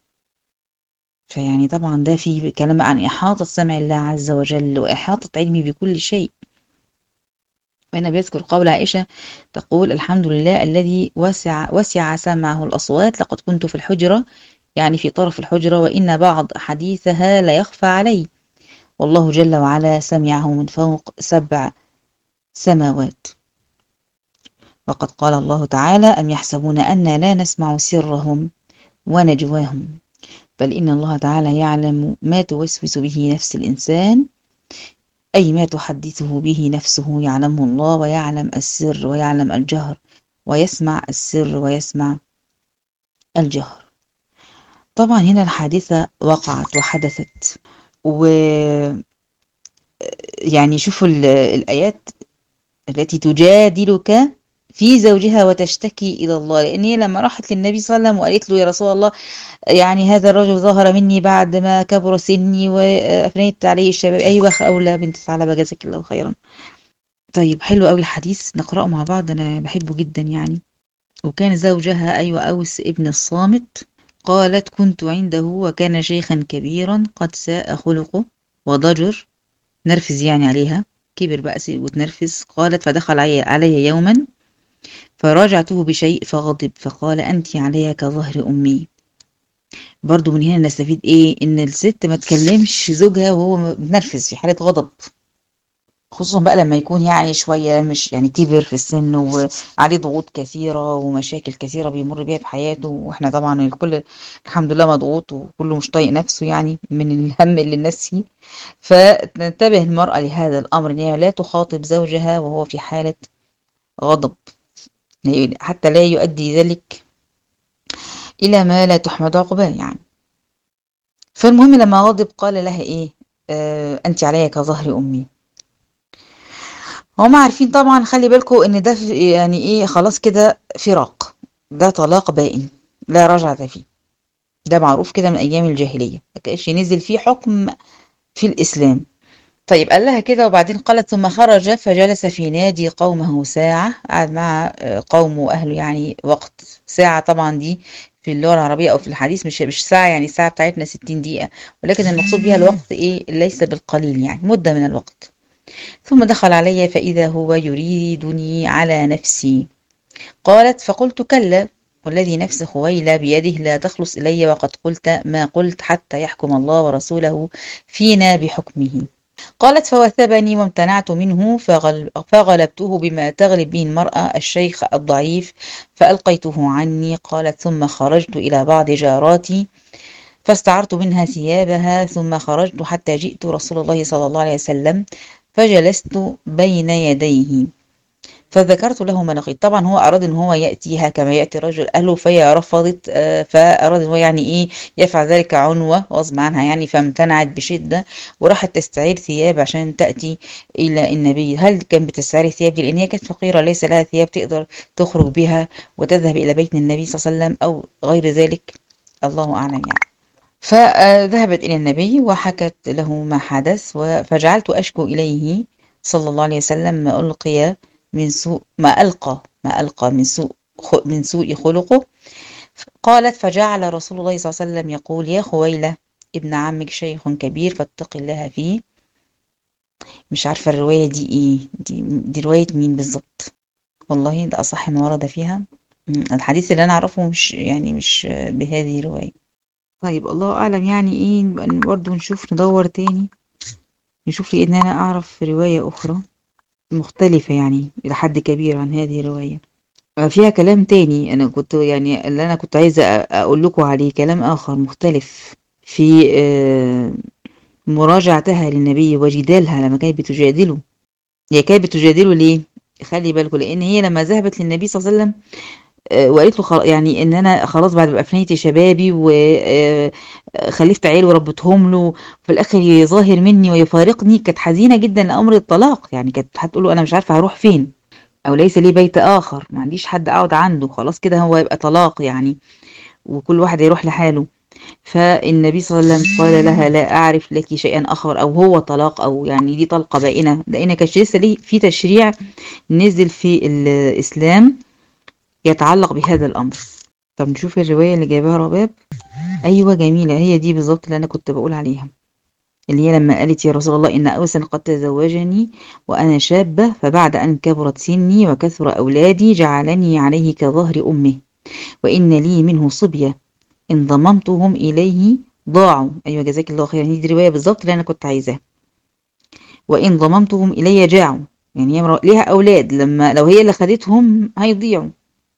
Speaker 1: فيعني طبعا ده في كلام عن إحاطة سمع الله عز وجل وإحاطة علمه بكل شيء. وهنا بيذكر قول عائشة تقول الحمد لله الذي وسع سمعه الأصوات، لقد كنت في الحجرة يعني في طرف الحجرة، وإن بعض حديثها لا يخفى علي، والله جل وعلا سمعه من فوق 7 سماوات. وقد قال الله تعالى أم يحسبون أنا لا نسمع سرهم ونجواهم، بل إن الله تعالى يعلم ما توسوس به نفس الإنسان، أي ما تحدثه به نفسه يعلمه الله، ويعلم السر ويعلم الجهر، ويسمع السر ويسمع الجهر. طبعا هنا الحادثة وقعت وحدثت، ويعني شوفوا الآيات التي تجادلك في زوجها وتشتكي إلى الله، لأن هي لما راحت للنبي صلى الله عليه وسلم وقالت له يا رسول الله يعني هذا الرجل ظهر مني بعد ما كبر سني وأفنيت عليه الشباب. أيوة أولى بنت ثعلبة جزاك الله خيرا. طيب حلو قوي الحديث نقرأه مع بعض، أنا بحبه جدا يعني. وكان زوجها أيوة أوس ابن الصامت. قالت كنت عنده وكان شيخا كبيرا قد ساء خلقه وضجر، نرفز يعني عليها، كبر بقى وتنرفز. قالت فدخل علي يوما فراجعته بشيء فغضب فقال أنت علي كظهر أمي. برضو من هنا نستفيد إيه؟ إن الست ما تكلمش زوجها وهو متنرفز في حالة غضب، خصوصا بقى لما يكون يعني شوية مش يعني كبر في السن وعليه ضغوط كثيرة ومشاكل كثيرة بيمر بيها في حياته، واحنا طبعا الكل الحمد لله مضغوط وكله مش طايق نفسه يعني من الهم اللي الناس فيه. فتنتبه المرأة لهذا الأمر، إن هي لا تخاطب زوجها وهو في حالة غضب، حتى لا يؤدي ذلك إلى ما لا تحمد عقباه يعني. فالمهم لما غضب قال لها إيه؟ أنت علي كظهر أمي. هم عارفين طبعا، خلي بالكم ان ده يعني ايه، خلاص كده فراق، ده طلاق بائن لا رجعة فيه، ده معروف كده من ايام الجاهلية، ما كانش نزل فيه حكم في الاسلام. طيب قال لها كده، وبعدين قالت ثم خرج فجلس في نادي قومه ساعة، قعد مع قومه واهله يعني وقت ساعة. طبعا دي في اللغة العربية او في الحديث مش ساعة يعني الساعة بتاعتنا 60 دقيقة، ولكن المقصود بها الوقت ايه ليس بالقليل يعني مدة من الوقت. ثم دخل علي فإذا هو يريدني على نفسي. قالت فقلت كلا، والذي نفس خويلة بيده لا تخلص إلي، وقد قلت ما قلت حتى يحكم الله ورسوله فينا بحكمه. قالت فوثبني وامتنعت منه فغلبته بما تغلب به المرأة الشيخ الضعيف فألقيته عني. قالت ثم خرجت إلى بعض جاراتي فاستعرت منها ثيابها، ثم خرجت حتى جئت رسول الله صلى الله عليه وسلم فجلست بين يديه فذكرت له ما لقيت. طبعا هو أراد إن هو يأتيها كما يأتي رجل أهله، فهي رفضت، فأراد إن هو يعني إيه يفعل ذلك عنوة غصب عنها يعني، فامتنعت بشدة وراحت تستعير ثياب عشان تأتي إلى النبي. هل كان بتستعير ثياب دي لأن هي كانت فقيرة ليس لها ثياب تقدر تخرج بها وتذهب إلى بيت النبي صلى الله عليه وسلم أو غير ذلك؟ الله أعلم يعني. فذهبت إلى النبي وحكت له ما حدث، فجعلت أشكو إليه صلى الله عليه وسلم ما ألقي من سوء ما ألقى من سوء خلقه. قالت فجعل رسول الله صلى الله عليه وسلم يقول يا خويلة ابن عمك شيخ كبير فاتق الله فيه. مش عارفة الرواية دي ايه، دي رواية مين بالظبط؟ والله ده أصح ما ورد فيها. الحديث اللي أنا أعرفه مش بهذه الرواية. طيب الله أعلم يعني ايه، نبقى برضه نشوف ندور تاني نشوف لي ان انا اعرف رواية اخرى مختلفة يعني الى حد كبير عن هذه الرواية فيها كلام تاني. انا كنت يعني اللي انا كنت عايزة اقول لكم عليه كلام اخر مختلف في مراجعتها للنبي وجدالها لما كانت بتجادله. هي كانت بتجادله ليه؟ خلي بالكم، لان هي لما ذهبت للنبي صلى الله عليه وسلم وقالت له يعني ان انا خلاص بعد ما افنيت شبابي وخلفت عيال وربتهم له في الاخر يظاهر مني ويفارقني، كانت حزينه جدا لامر الطلاق يعني، كانت هتقول له انا مش عارفه هروح فين. أو ليس لي بيت آخر، ما عنديش حد أقعد عنده، خلاص كده هو يبقى طلاق يعني، وكل واحد يروح لحاله. فالنبي صلى الله عليه وسلم قال لها لا أعرف لك شيئا آخر، أو هو طلاق، أو يعني دي طلقة بائنة، لأن كانش لسه ليه في تشريع نزل في الإسلام يتعلق بهذا الأمر. طب نشوف الرواية اللي جايبها رباب. أيوة جميلة، هي دي بالظبط اللي أنا كنت بقول عليها، اللي هي لما قالت يا رسول الله إن أوسا قد تزوجني وأنا شابة، فبعد أن كبرت سني وكثر أولادي جعلني عليه كظهر أمه، وإن لي منه صبية إن ضممتهم إليه ضاعوا. أيوة جزاك الله خيرا، هي دي الرواية بالظبط اللي أنا كنت عايزاها. وإن ضممتهم إلي جاعوا، يعني هي ليها أولاد، لما لو هي اللي خدتهم هيضيعوا.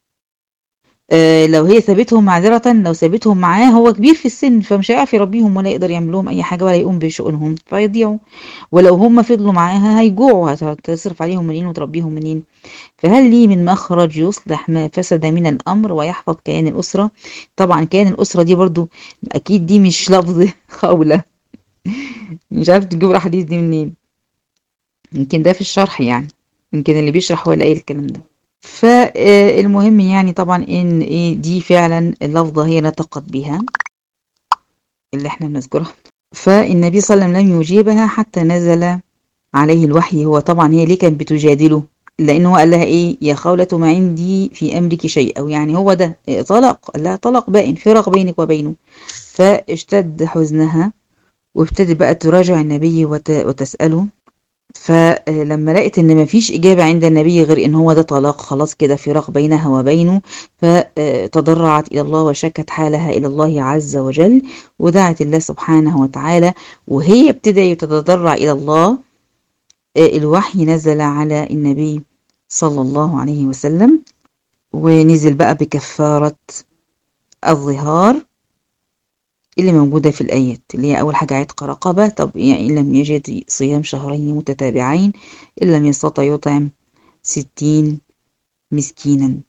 Speaker 1: لو هي سابتهم معذرة، لو سابتهم معاه هو كبير في السن، فمش هيعرف يربيهم ولا يقدر يعمل لهم أي حاجة ولا يقوم بشؤونهم فيضيعوا. ولو هم فضلوا معاها هيجوعوا، هتصرف عليهم منين وتربيهم منين؟ فهل لي من مخرج يصلح ما فسد من الأمر ويحفظ كيان الأسرة؟ طبعا كيان الأسرة دي برضو أكيد دي مش لفظ خولة، مش عارفة تجيب الحديث دي منين، يمكن ده في الشرح يعني، يمكن اللي بيشرح هو اللي قايل الكلام ده. فالمهم يعني طبعا ان ايه دي فعلا اللفظة هي نطقت بها اللي احنا بنذكرها. فالنبي صلى الله عليه وسلم لم يجيبها حتى نزل عليه الوحي. هو طبعا هي ليه كانت بتجادله؟ لانه قال لها ايه يا خولة ما عندي في امرك شيء، او يعني هو ده طلاق، قال لها طلاق بائن، فراق بينك وبينه. فاشتد حزنها وابتدت بقى تراجع النبي وتسأله. فلما لقيت ان مفيش اجابة عند النبي غير ان هو ده طلاق، خلاص كده فراق بينها وبينه، فتضرعت الى الله وشكت حالها الى الله عز وجل، ودعت الله سبحانه وتعالى. وهي ابتدى تتضرع الى الله، الوحي نزل على النبي صلى الله عليه وسلم، ونزل بقى بكفارة الظهار اللي موجودة في الآيات، اللي هي أول حاجة عتق رقبة. طب يعني إن لم يجد صيام شهرين متتابعين، إن لم يستطع يطعم 60 مسكينا.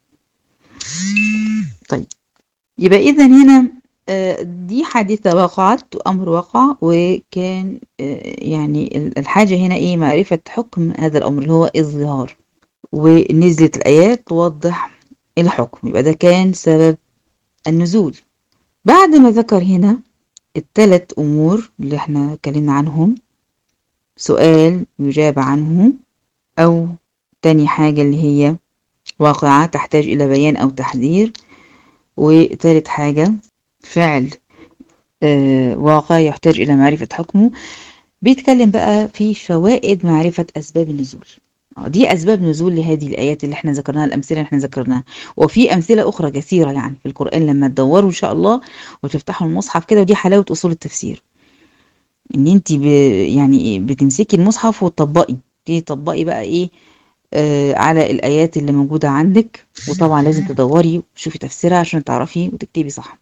Speaker 1: طيب يبقى إذا هنا دي حادثة وقعت، أمر وقع، وكان يعني الحاجة هنا إيه معرفة حكم هذا الأمر اللي هو الظهار، ونزلت الآيات توضح الحكم. يبقى ده كان سبب النزول. بعد ما ذكر هنا الثلاث أمور اللي احنا اتكلمنا عنهم، سؤال يجاب عنه، أو تاني حاجة اللي هي واقعة تحتاج إلى بيان أو تحذير، وتالت حاجة فعل واقع يحتاج إلى معرفة حكمه. بيتكلم بقى في فوائد معرفة أسباب النزول. دي أسباب نزول لهذه الآيات اللي احنا ذكرناها، الأمثلة اللي احنا ذكرناها، وفي أمثلة أخرى كثيرة يعني في القرآن لما تدوروا إن شاء الله وتفتحوا المصحف كده. ودي حلاوة أصول التفسير، إن أنت يعني بتمسكي المصحف وتطبقي، تطبقي بقى إيه على الآيات اللي موجودة عندك. وطبعا لازم تدوري وتشوفي تفسيرها عشان تعرفي وتكتبي صح.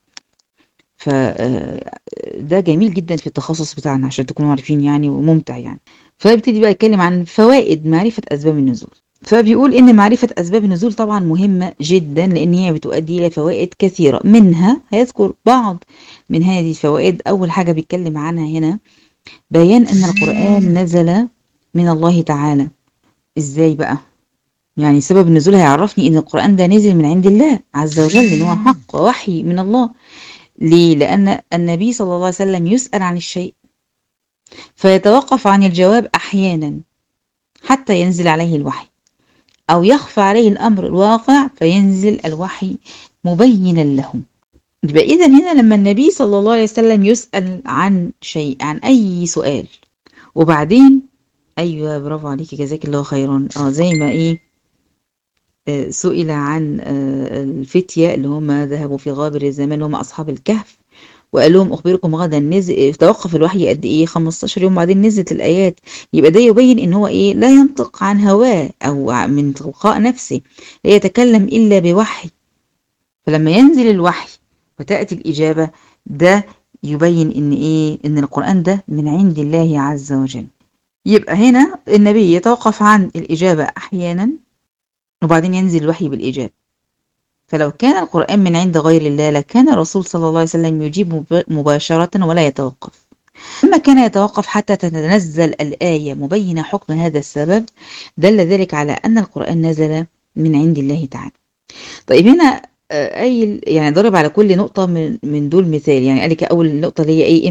Speaker 1: فده جميل جدا في التخصص بتاعنا عشان تكونوا عارفين يعني، وممتع يعني. فبيبتدي بقى يتكلم عن فوائد معرفة أسباب النزول. فبيقول إن معرفة أسباب النزول طبعا مهمة جدا، لأن هي بتؤدي إلى فوائد كثيرة. منها هيذكر بعض من هذه الفوائد. أول حاجة بيتكلم عنها هنا بيان أن القرآن نزل من الله تعالى. إزاي بقى؟ يعني سبب النزول هيعرفني إن القرآن ده نزل من عند الله عز وجل، إن هو حق وحي من الله. ليه؟ لأن النبي صلى الله عليه وسلم يسأل عن الشيء فيتوقف عن الجواب أحيانا حتى ينزل عليه الوحي، أو يخفى عليه الأمر الواقع فينزل الوحي مبينا له. يبقى إذا هنا لما النبي صلى الله عليه وسلم يسأل عن شيء، عن أي سؤال، وبعدين أيوة برافو عليكي جزاك الله خيرا، زي ما إيه سئل عن الفتية اللي هم ذهبوا في غابر الزمان اللي هم أصحاب الكهف، وقال لهم أخبركم غدا. نزل توقف الوحي قد إيه؟ 15 يوم، بعدين نزلت الآيات. يبقى ده يبين إن هو إيه لا ينطق عن هواه أو من تلقاء نفسه، لا يتكلم إلا بوحي. فلما ينزل الوحي وتأتي الإجابة، ده يبين إن إيه إن القرآن ده من عند الله عز وجل. يبقى هنا النبي يتوقف عن الإجابة أحيانا وبعدين ينزل الوحي بالإجابة. فلو كان القرآن من عند غير الله لكان الرسول صلى الله عليه وسلم يجيب مباشرة ولا يتوقف. لما كان يتوقف حتى تتنزل الآية مبينة حكم هذا السبب دل ذلك على أن القرآن نزل من عند الله تعالى. طيب هنا أي يعني ضرب على كل نقطة من دول مثال، يعني قال لك أول نقطة اللي هي إيه،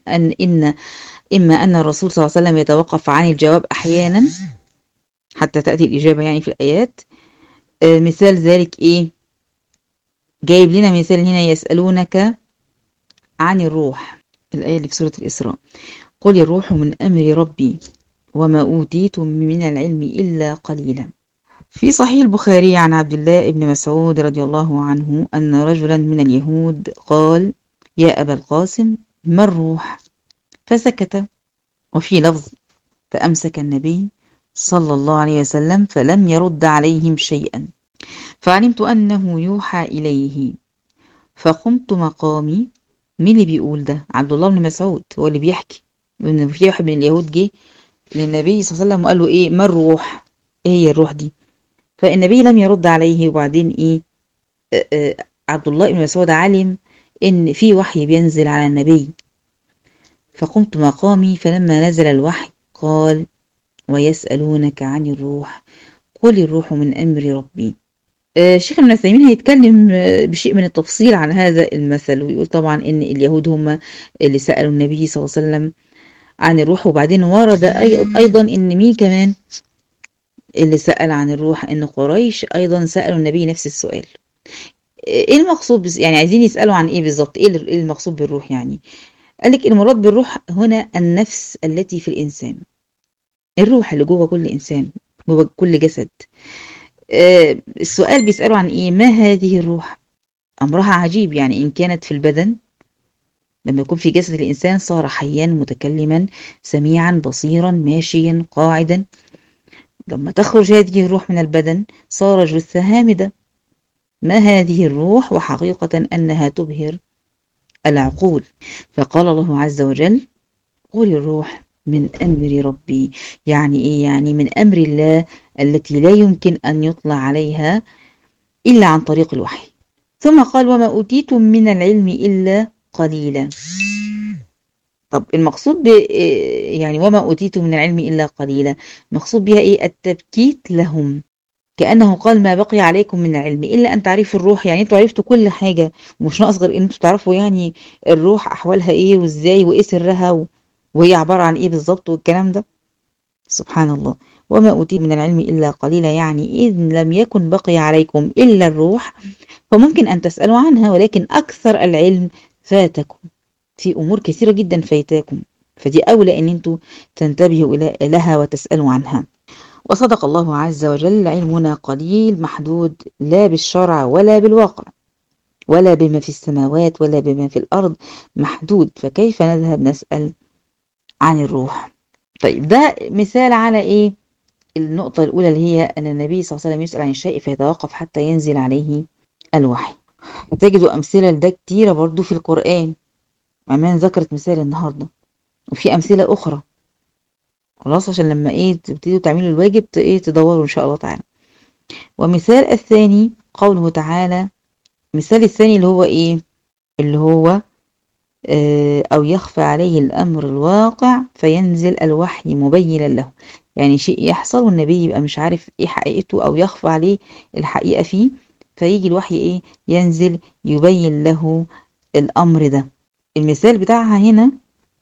Speaker 1: إما أن الرسول صلى الله عليه وسلم يتوقف عن الجواب أحيانا حتى تأتي الإجابة يعني في الآيات. مثال ذلك إيه، جايب لنا مثال هنا يسألونك عن الروح، الآية اللي في سورة الإسراء، قل الروح من أمر ربي وما أوتيتم من العلم إلا قليلا. في صحيح البخاري عن عبد الله بن مسعود رضي الله عنه أن رجلا من اليهود قال يا أبا القاسم ما الروح؟ فسكت. وفي لفظ فأمسك النبي صلى الله عليه وسلم فلم يرد عليهم شيئا، فعلمت أنه يوحى إليه فقمت مقامي. مين اللي بيقول ده؟ عبد الله بن مسعود هو اللي بيحكي إن في واحد من اليهود جه للنبي صلى الله عليه وسلم وقال له إيه ما الروح؟ إيه هي الروح دي؟ فالنبي لم يرد عليه. وبعدين إيه، عبد الله بن مسعود علم إن في وحي بينزل على النبي، فقمت مقامي فلما نزل الوحي قال ويسألونك عن الروح قل الروح من أمر ربي. الشيخ ابن عثيمين هيتكلم بشيء من التفصيل عن هذا المثل، ويقول طبعا إن اليهود هم اللي سألوا النبي صلى الله عليه وسلم عن الروح، وبعدين ورد أيضا إن مين كمان اللي سأل عن الروح، إن قريش أيضا سألوا النبي نفس السؤال. ايه المقصود يعني عايزين يسألوا عن ايه بالظبط، ايه المقصود بالروح يعني؟ قال لك المراد بالروح هنا النفس التي في الإنسان، الروح اللي جوه كل إنسان، جوه كل جسد. السؤال بيسألوا عن ايه، ما هذه الروح؟ أمرها عجيب، يعني إن كانت في البدن لما يكون في جسد الإنسان صار حيا متكلما سميعا بصيرا ماشيا قاعدا، لما تخرج هذه الروح من البدن صار جثة هامدة. ما هذه الروح؟ وحقيقة أنها تبهر العقول. فقال الله عز وجل قل الروح من أمر ربي. يعني إيه؟ يعني من أمر الله التي لا يمكن أن يطلع عليها إلا عن طريق الوحي. ثم قال وما أوتيتم من العلم إلا قليلا. طب المقصود يعني وما أوتيتم من العلم إلا قليلا، مقصود بها إيه؟ التبكيت لهم، كأنه قال ما بقي عليكم من العلم إلا أن تعرفوا الروح، يعني أنتوا عرفتوا كل حاجة ومش ناقص غير أن أنتوا تعرفوا يعني الروح أحوالها إيه وإزاي وإيه سرها وهي عبارة عن إيه بالظبط والكلام ده. سبحان الله. وما أوتي من العلم إلا قليلا، يعني إذ لم يكن بقي عليكم إلا الروح فممكن أن تسألوا عنها، ولكن أكثر العلم فاتكم، في أمور كثيرة جدا فايتاكم، فدي أولى أن أنتوا تنتبهوا لها وتسألوا عنها. وصدق الله عز وجل علمنا قليل محدود، لا بالشرع ولا بالواقع ولا بما في السماوات ولا بما في الأرض محدود، فكيف نذهب نسأل عن الروح؟ طيب ده مثال على إيه؟ النقطة الأولى اللي هي أن النبي صلى الله عليه وسلم يسأل عن الشيء فيتوقف حتى ينزل عليه الوحي. هتجدوا أمثلة لده كتيرة برضو في القرآن، أمان ذكرت مثال النهاردة وفي أمثلة أخرى، خلاص عشان لما إيه تبتدوا تعملوا الواجب إيه تدوروا إن شاء الله تعالى. ومثال الثاني قوله تعالى، مثال الثاني اللي هو إيه، اللي هو أو يخفى عليه الأمر الواقع فينزل الوحي مبينا له، يعني شيء يحصل والنبي يبقى مش عارف إيه حقيقته أو يخفى عليه الحقيقة فيه، فيجي الوحي إيه ينزل يبين له الأمر ده. المثال بتاعها هنا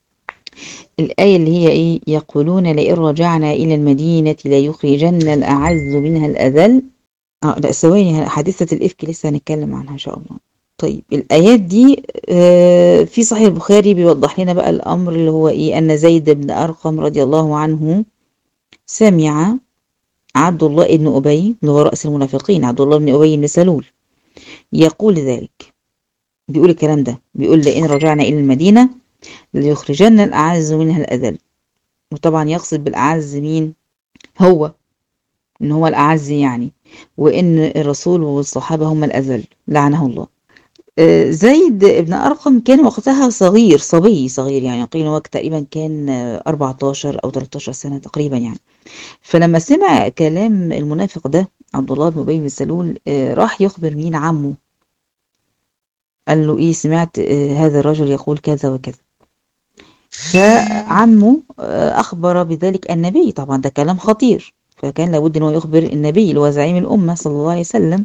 Speaker 1: الآية اللي هي إيه، يقولون لئن رجعنا إلى المدينة ليخرجن الأعز منها الأذل. لا ثواني، حادثة الإفك لسه هنتكلم عنها إن شاء الله. طيب الآيات دي في صحيح البخاري بيوضح لنا بقى الأمر اللي هو إيه، أن زيد بن أرقم رضي الله عنه سمع عبد الله بن أبي اللي هو رأس المنافقين، عبد الله بن أبي بن سلول يقول ذلك، بيقول الكلام ده، بيقول لئن رجعنا إلى المدينة ليخرجن الأعز منها الأذل. وطبعا يقصد بالأعز مين؟ هو، إن هو الأعز يعني، وإن الرسول والصحابة هم الأذل لعنه الله. زيد بن أرقم كان وقتها صغير، صبي صغير، يعني قيل وقت تقريبا كان 14 أو 13 سنة تقريبا يعني. فلما سمع كلام المنافق ده عبد الله بن أبي بن سلول راح يخبر مين؟ عمه، قال له إيه، سمعت هذا الرجل يقول كذا وكذا. فعمه أخبر بذلك النبي، طبعا ده كلام خطير، فكان لابد أنه يخبر النبي اللي هو زعيم الأمة صلى الله عليه وسلم.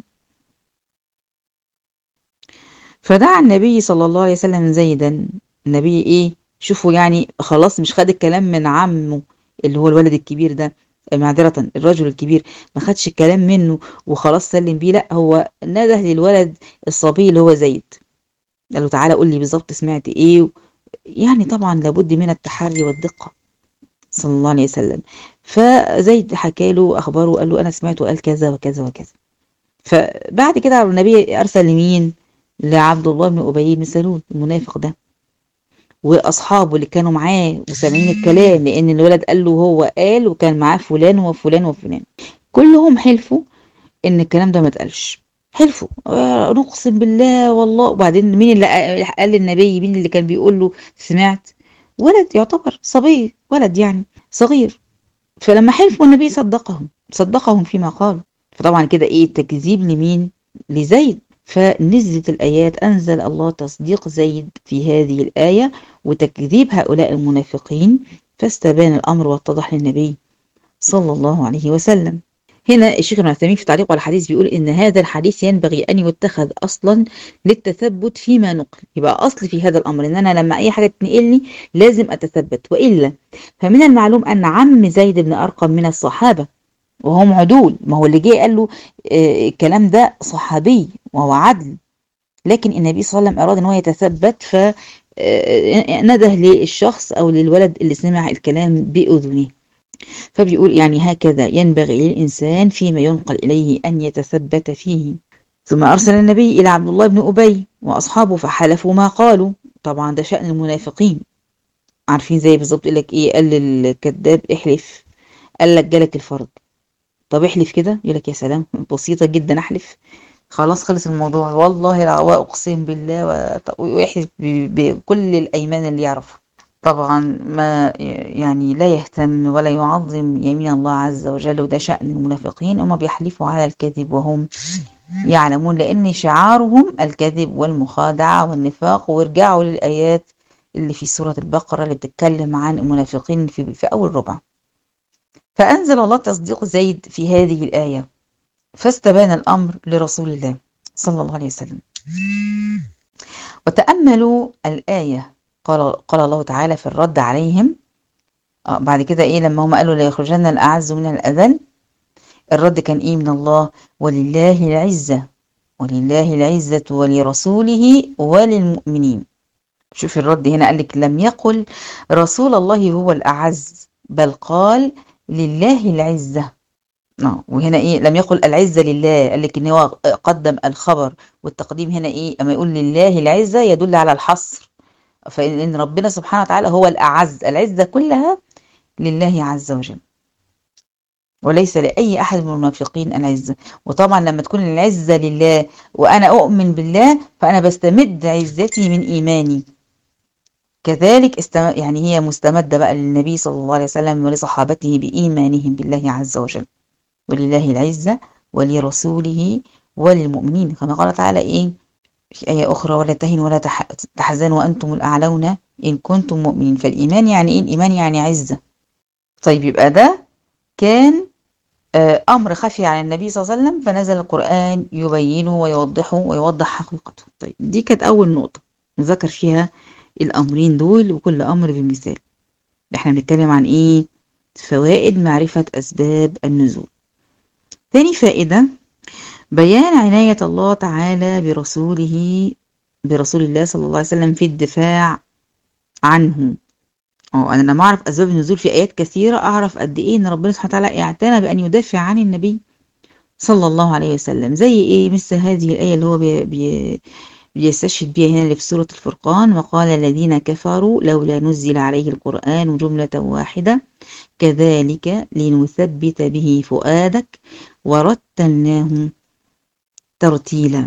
Speaker 1: فدعا النبي صلى الله عليه وسلم زيدا. النبي ايه، شوفوا يعني خلاص مش خد الكلام من عمه اللي هو الولد الكبير ده، معذرة الرجل الكبير، ما خدش الكلام منه وخلاص سلم بيه، لا هو نده للولد الصبي اللي هو زيد، قال له تعالى قول لي بالظبط سمعت ايه. يعني طبعا لابد من التحري والدقة صلى الله عليه وسلم. فزيد حكى له اخباره، قال له انا سمعت وقال كذا وكذا وكذا. فبعد كده النبي أرسل لمين؟ لعبد الله بن أبي بن سلول المنافق ده وأصحابه اللي كانوا معاه وسامعين الكلام، لأن الولد قال له هو قال وكان معاه فلان وفلان وفلان، كلهم حلفوا إن الكلام ده ما اتقالش. حلفوا نقسم بالله والله. وبعدين مين اللي قال للنبي؟ مين اللي كان بيقول له سمعت؟ ولد يعتبر صبي، ولد يعني صغير. فلما حلفوا النبي صدقهم فيما قالوا. فطبعا كده ايه، تكذيب لمين؟ لزيد. فنزلت الآيات، أنزل الله تصديق زيد في هذه الآية وتكذيب هؤلاء المنافقين، فاستبان الأمر واتضح للنبي صلى الله عليه وسلم. هنا الشيخ ابن عثيمين في تعليقه على الحديث بيقول إن هذا الحديث ينبغي أن يتخذ أصلا للتثبت فيما نقل. يبقى أصل في هذا الأمر إن أنا لما أي حاجة تنقلني لازم أتثبت، وإلا فمن المعلوم أن عم زيد بن أرقم من الصحابة وهم عدول، ما هو اللي جه قال له الكلام ده صحابي وهو عدل، لكن النبي صلى الله عليه وسلم أراد أن هو يتثبت، ف نده للشخص أو للولد اللي سمع الكلام بأذنه. فبيقول يعني هكذا ينبغي للإنسان فيما ينقل إليه أن يتثبت فيه. ثم أرسل النبي إلى عبد الله بن أبي وأصحابه فحلفوا ما قالوا. طبعا ده شأن المنافقين، عارفين زي بالظبط يقول لك إيه، قال للكذاب احلف، قال لك جالك الفرج، طب احلف كده، يقول لك يا سلام بسيطة جدا احلف، خلاص خلص الموضوع، والله لا اقسم بالله ويحلف بكل الايمان اللي يعرفها. طبعا ما يعني لا يهتم ولا يعظم يمين الله عز وجل، وده شأن المنافقين، هم بيحلفوا على الكذب وهم يعلمون، لأن شعارهم الكذب والمخادعة والنفاق. وارجعوا للآيات اللي في سورة البقرة اللي بتتكلم عن المنافقين في أول ربع. فأنزل الله تصديق زيد في هذه الآية، فاستبان الأمر لرسول الله صلى الله عليه وسلم. وتأملوا الآية، قال الله تعالى في الرد عليهم بعد كده إيه، لما هم قالوا ليخرجن الأعز من الأذل، الرد كان إيه من الله؟ ولله العزة، ولله العزة ولرسوله وللمؤمنين. شوف الرد هنا، قال لك لم يقل رسول الله هو الأعز، بل قال لله العزة. وهنا ايه، لم يقل العزة لله، قال لك ان هو قدم الخبر، والتقديم هنا ايه، اما يقول لله العزة يدل على الحصر، فإن ربنا سبحانه وتعالى هو الأعز، العزة كلها لله عز وجل وليس لأي أحد من المنافقين العزة. وطبعا لما تكون العزة لله وأنا أؤمن بالله فأنا بستمد عزتي من إيماني، كذلك يعني هي مستمدة بقى للنبي صلى الله عليه وسلم ولصحابته بإيمانهم بالله عز وجل. ولله العزة ولرسوله وللمؤمنين، كما قال تعالى إيه في آية أخرى، ولا تهنوا ولا تحزنوا وأنتم الأعلون إن كنتم مؤمنين. فالإيمان يعني إيه؟ الإيمان يعني عزة. طيب يبقى ده كان أمر خفي على النبي صلى الله عليه وسلم، فنزل القرآن يبينه ويوضحه ويوضح حقيقته. طيب دي كانت أول نقطة نذكر فيها الأمرين دول، وكل أمر بمثال. احنا بنتكلم عن إيه؟ فوائد معرفة أسباب النزول. ثاني فائدة، بيان عناية الله تعالى برسول الله صلى الله عليه وسلم في الدفاع عنه. أنا لما أعرف أسباب النزول في آيات كثيرة أعرف قد إيه إن ربنا سبحانه وتعالى اعتنى بأن يدافع عن النبي صلى الله عليه وسلم. زي إيه؟ مثل هذه الآية اللي هو بيستشهد بها هنا اللي في سورة الفرقان، وقال الذين كفروا لولا نزل عليه القرآن جملة واحدة كذلك لنثبت به فؤادك ورتلناه ترتيلا.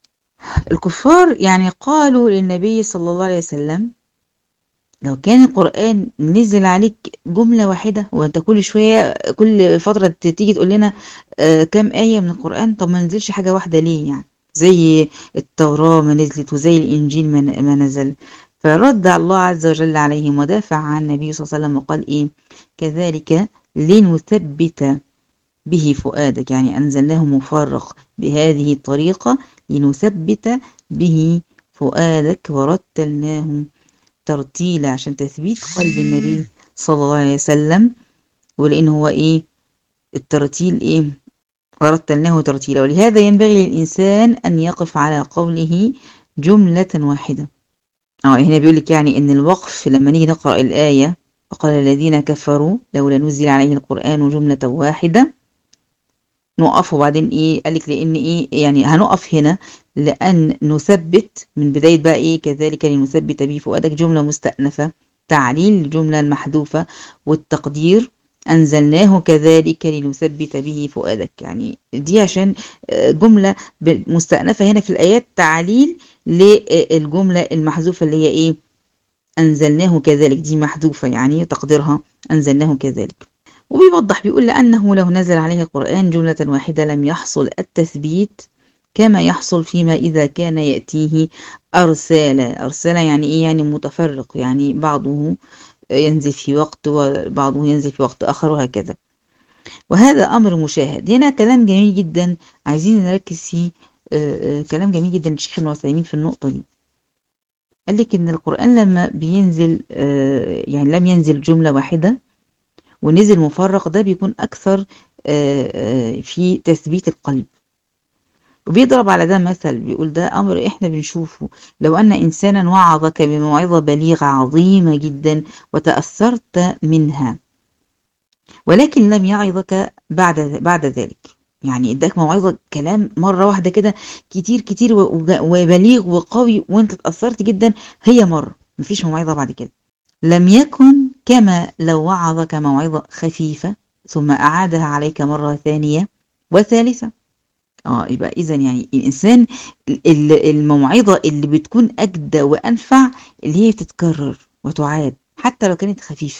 Speaker 1: الكفار يعني قالوا للنبي صلى الله عليه وسلم لو كان القرآن نزل عليك جملة واحدة، وانت كل شوية كل فترة تيجي تقول لنا كام آية من القرآن، طب ما نزلش حاجة واحدة ليه؟ يعني زي التوراة ما نزلت وزي الإنجيل ما نزل، فرد الله عز وجل عليهم ودافع عن النبي صلى الله عليه وسلم وقال إيه؟ كذلك لنثبت به فؤادك، يعني أنزلناه مفرق بهذه الطريقة لنثبت به فؤادك ورتلناه ترتيلا، عشان تثبيت قلب النبي صلى الله عليه وسلم. ولأن هو إيه الترتيل؟ إيه؟ ورتلناه ترتيلا. ولهذا ينبغي للإنسان أن يقف على قوله جملة واحدة. هنا بيقول لك يعني إن الوقف لما نيجي نقرأ الآية وقال الذين كفروا لولا نزل عليه القرآن جملة واحدة، نقف. وبعدين ايه قال لك؟ لان ايه يعني هنقف هنا لان نثبت من بدايه بقى ايه كذلك لنثبت به فؤادك، جمله مستأنفه، تعليل الجمله المحذوفه، والتقدير انزلناه كذلك لنثبت به فؤادك، يعني دي عشان جمله مستأنفه هنا في الايات، تعليل للجمله المحذوفه اللي هي ايه انزلناه كذلك، دي محذوفه يعني تقديرها انزلناه كذلك. وبيوضح بيقول لأنه لو نزل عليه القرآن جملة واحدة لم يحصل التثبيت كما يحصل فيما إذا كان يأتيه أرسالا. أرسالا يعني إيه؟ يعني متفرق، يعني بعضه ينزل في وقت وبعضه ينزل في وقت آخر وهكذا. وهذا أمر مشاهد. هنا كلام جميل جدا عايزين نركز فيه. كلام جميل جدا الشيخ ابن عثيمين في النقطة دي. قال لك إن القرآن لما بينزل يعني لم ينزل جملة واحدة ونزل مفرق، ده بيكون أكثر في تثبيت القلب. وبيضرب على ده مثل، بيقول ده أمر إحنا بنشوفه. لو أن إنسانا وعظك بموعظة بليغة عظيمة جدا وتأثرت منها، ولكن لم يعظك بعد ذلك، يعني اداك موعظة كلام مرة واحدة كده كتير كتير وبليغ وقوي وانت اتأثرت جدا، هي مرة، مفيش موعظة بعد كده. لم يكن كما لو وعظك موعظة خفيفة ثم أعادها عليك مرة ثانية وثالثة. يبقى إذن يعني الإنسان الموعظة اللي بتكون أجدى وأنفع اللي هي تتكرر وتعاد حتى لو كانت خفيفة،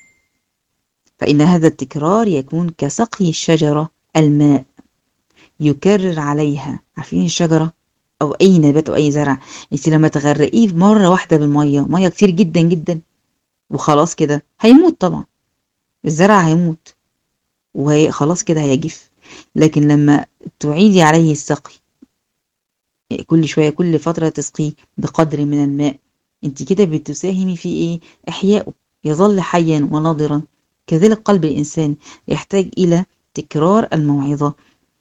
Speaker 1: فإن هذا التكرار يكون كسقي الشجرة الماء يكرر عليها. عارفين الشجرة أو أي نبات أو أي زرع، انت لما تغرقيه مرة واحدة بالمية، مية كتير جدا جدا، وخلاص كده هيموت طبعا، الزرع هيموت وخلاص كده هيجف. لكن لما تعيدي عليه السقي كل شوية، كل فترة تسقيه بقدر من الماء، انت كده بتساهمي في ايه؟ احيائه، يظل حيا وناضرا. كذلك قلب الانسان يحتاج الى تكرار الموعظة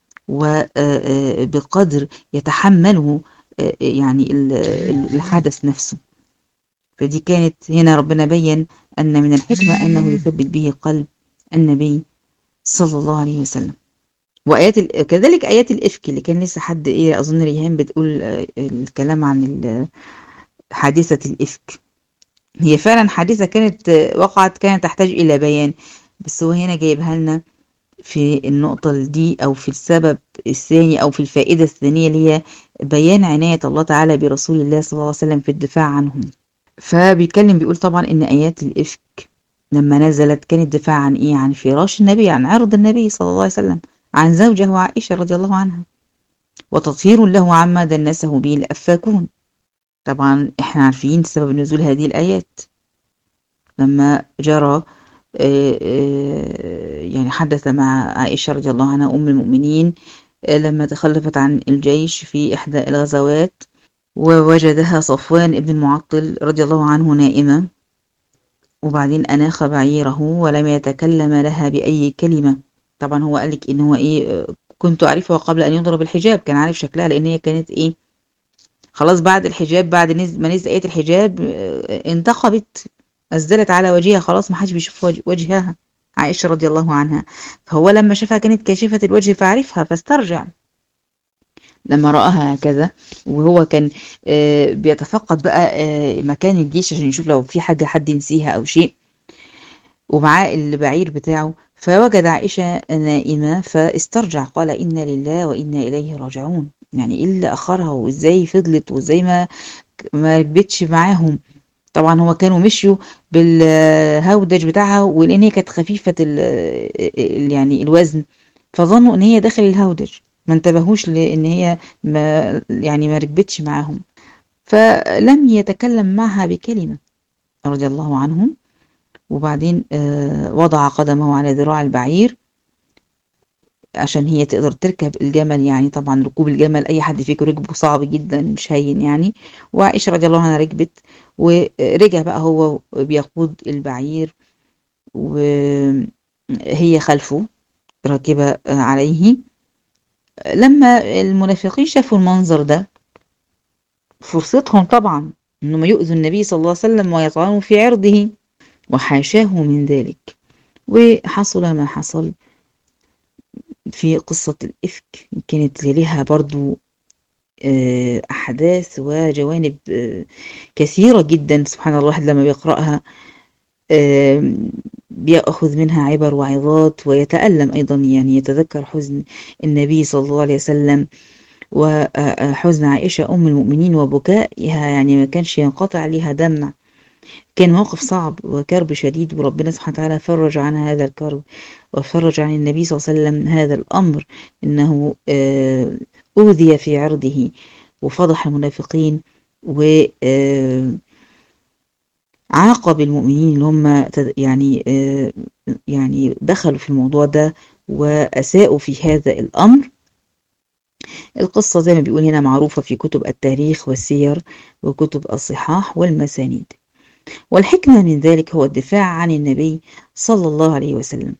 Speaker 1: وبقدر يتحمله يعني الحدث نفسه. فدي كانت هنا ربنا بين أن من الحكمة أنه يثبت به قلب النبي صلى الله عليه وسلم. وآيات كذلك آيات الإفك اللي كان لسه حد إيه أظن ريهام بتقول الكلام عن حادثة الإفك. هي فعلا حادثة كانت وقعت، كانت تحتاج إلى بيان، بس هو هنا جايبها لنا في النقطة دي أو في السبب الثاني أو في الفائدة الثانية اللي هي بيان عناية الله تعالى برسول الله صلى الله عليه وسلم في الدفاع عنهم. فبيتكلم بيقول طبعا إن آيات الإفك لما نزلت كانت دفاع عن إيه؟ عن فراش النبي، عن عرض النبي صلى الله عليه وسلم، عن زوجه عائشة رضي الله عنها، وتطهير له عما دنسه به الأفاكون. طبعا احنا عارفين سبب نزول هذه الآيات لما جرى يعني حدث مع عائشة رضي الله عنها أم المؤمنين لما تخلفت عن الجيش في إحدى الغزوات، ووجدها صفوان ابن المعطل رضي الله عنه نائمة، وبعدين أناخ بعيره ولم يتكلم لها بأي كلمة. طبعا هو قالك إن هو إيه كنت أعرفها قبل أن يضرب الحجاب، كان عارف شكلها لأن هي كانت إيه خلاص بعد الحجاب، بعد ما نزل آية الحجاب انتقبت، أسدلت على وجهها، خلاص ما حدش بيشوف وجهها عائشة رضي الله عنها. فهو لما شافها كانت كاشفة الوجه فعرفها فاسترجع. لما رآها هكذا وهو كان بيتفقد بقى مكان الجيش عشان يشوف لو في حاجة حد نسيها أو شيء، ومعاه البعير بتاعه، فوجد عائشة نائمة فاسترجع، قال إنا لله وإنا إليه راجعون. يعني إيه اللي أخرها وإزاي فضلت وإزاي ما ركبتش معاهم. طبعا هو كانوا مشيوا بالهودج بتاعها، ولان هي كانت خفيفة يعني الوزن، فظنوا ان هي داخل الهودج، ما انتبهوش لان هي ما ركبتش معاهم. فلم يتكلم معها بكلمة رضي الله عنهم. وبعدين وضع قدمه على ذراع البعير عشان هي تقدر تركب الجمل. يعني طبعا ركوب الجمل أي حد فيكم ركبه صعب جدا مش هين يعني. وعائشة رضي الله عنها ركبت، ورجع بقى هو بيقود البعير وهي خلفه راكبة عليه. لما المنافقين شافوا المنظر ده، فرصتهم طبعا انهم يؤذوا النبي صلى الله عليه وسلم ويطعنوا في عرضه، وحاشاه من ذلك. وحصل ما حصل في قصة الإفك. كانت لها برضو أحداث وجوانب كثيرة جدا. سبحان الله، الواحد لما بيقرأها بيأخذ منها عبر وعظات ويتألم أيضا، يعني يتذكر حزن النبي صلى الله عليه وسلم وحزن عائشة أم المؤمنين وبكائها، يعني ما كانش ينقطع لها دمع. كان موقف صعب وكرب شديد، وربنا سبحانه وتعالى فرج عنها هذا الكرب، وفرج عن النبي صلى الله عليه وسلم هذا الأمر، إنه أوذي في عرضه وفضح المنافقين، وعاقب المؤمنين اللي هم يعني دخلوا في الموضوع ده وأساءوا في هذا الأمر. القصة زي ما بيقول هنا معروفة في كتب التاريخ والسير وكتب الصحاح والمسانيد. والحكمة من ذلك هو الدفاع عن النبي صلى الله عليه وسلم.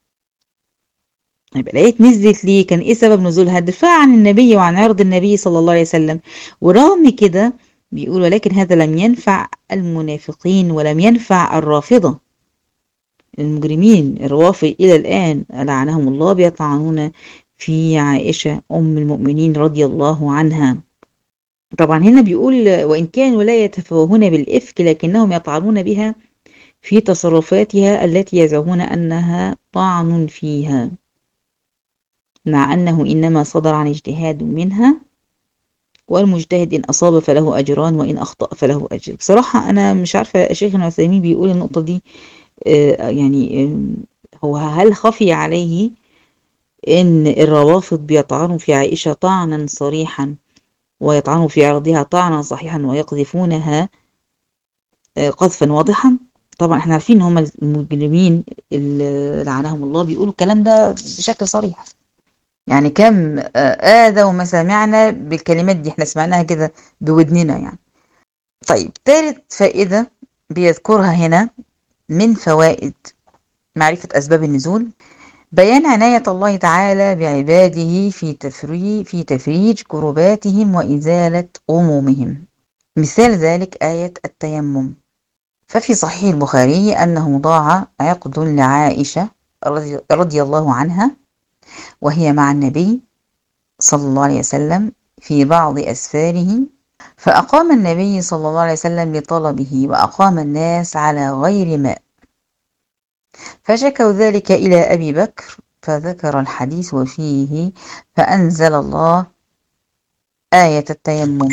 Speaker 1: يبقى الآيات نزلت ليه؟ كان إيه سبب نزولها؟ الدفاع عن النبي وعن عرض النبي صلى الله عليه وسلم. ورغم كده بيقول ولكن هذا لم ينفع المنافقين ولم ينفع الرافضة المجرمين الروافض إلى الآن لعنهم الله، بيطعنون في عائشة أم المؤمنين رضي الله عنها. طبعا هنا بيقول وإن كانوا لا يتفوهون بالإفك لكنهم يطعنون بها في تصرفاتها التي يزعمون أنها طعن فيها، مع أنه إنما صدر عن اجتهاد منها، والمجتهد إن أصاب فله أجران وإن أخطأ فله أجر. بصراحة أنا مش عارفة شيخنا عثيمين بيقول النقطة دي يعني هو هل خفي عليه إن الروافض بيطعنوا في عائشة طعنا صريحا ويطعنوا في عرضها طعنا صحيحا ويقذفونها قذفا واضحا؟ طبعا احنا عارفين ان هم المجرمين اللي لعنهم الله بيقولوا الكلام ده بشكل صريح. يعني كم آذى وما سمعنا بالكلمات دي، احنا سمعناها كده بودننا يعني. طيب، ثالث فائدة بيذكرها هنا من فوائد معرفة أسباب النزول، بيان عناية الله تعالى بعباده في تفريج كرباتهم وإزالة غمومهم. مثال ذلك آية التيمم. ففي صحيح البخاري أنه ضاع عقد لعائشة رضي الله عنها وهي مع النبي صلى الله عليه وسلم في بعض أسفاره، فأقام النبي صلى الله عليه وسلم لطلبه وأقام الناس على غير ماء، فشكوا ذلك إلى أبي بكر فذكر الحديث وفيه فأنزل الله آية التيمم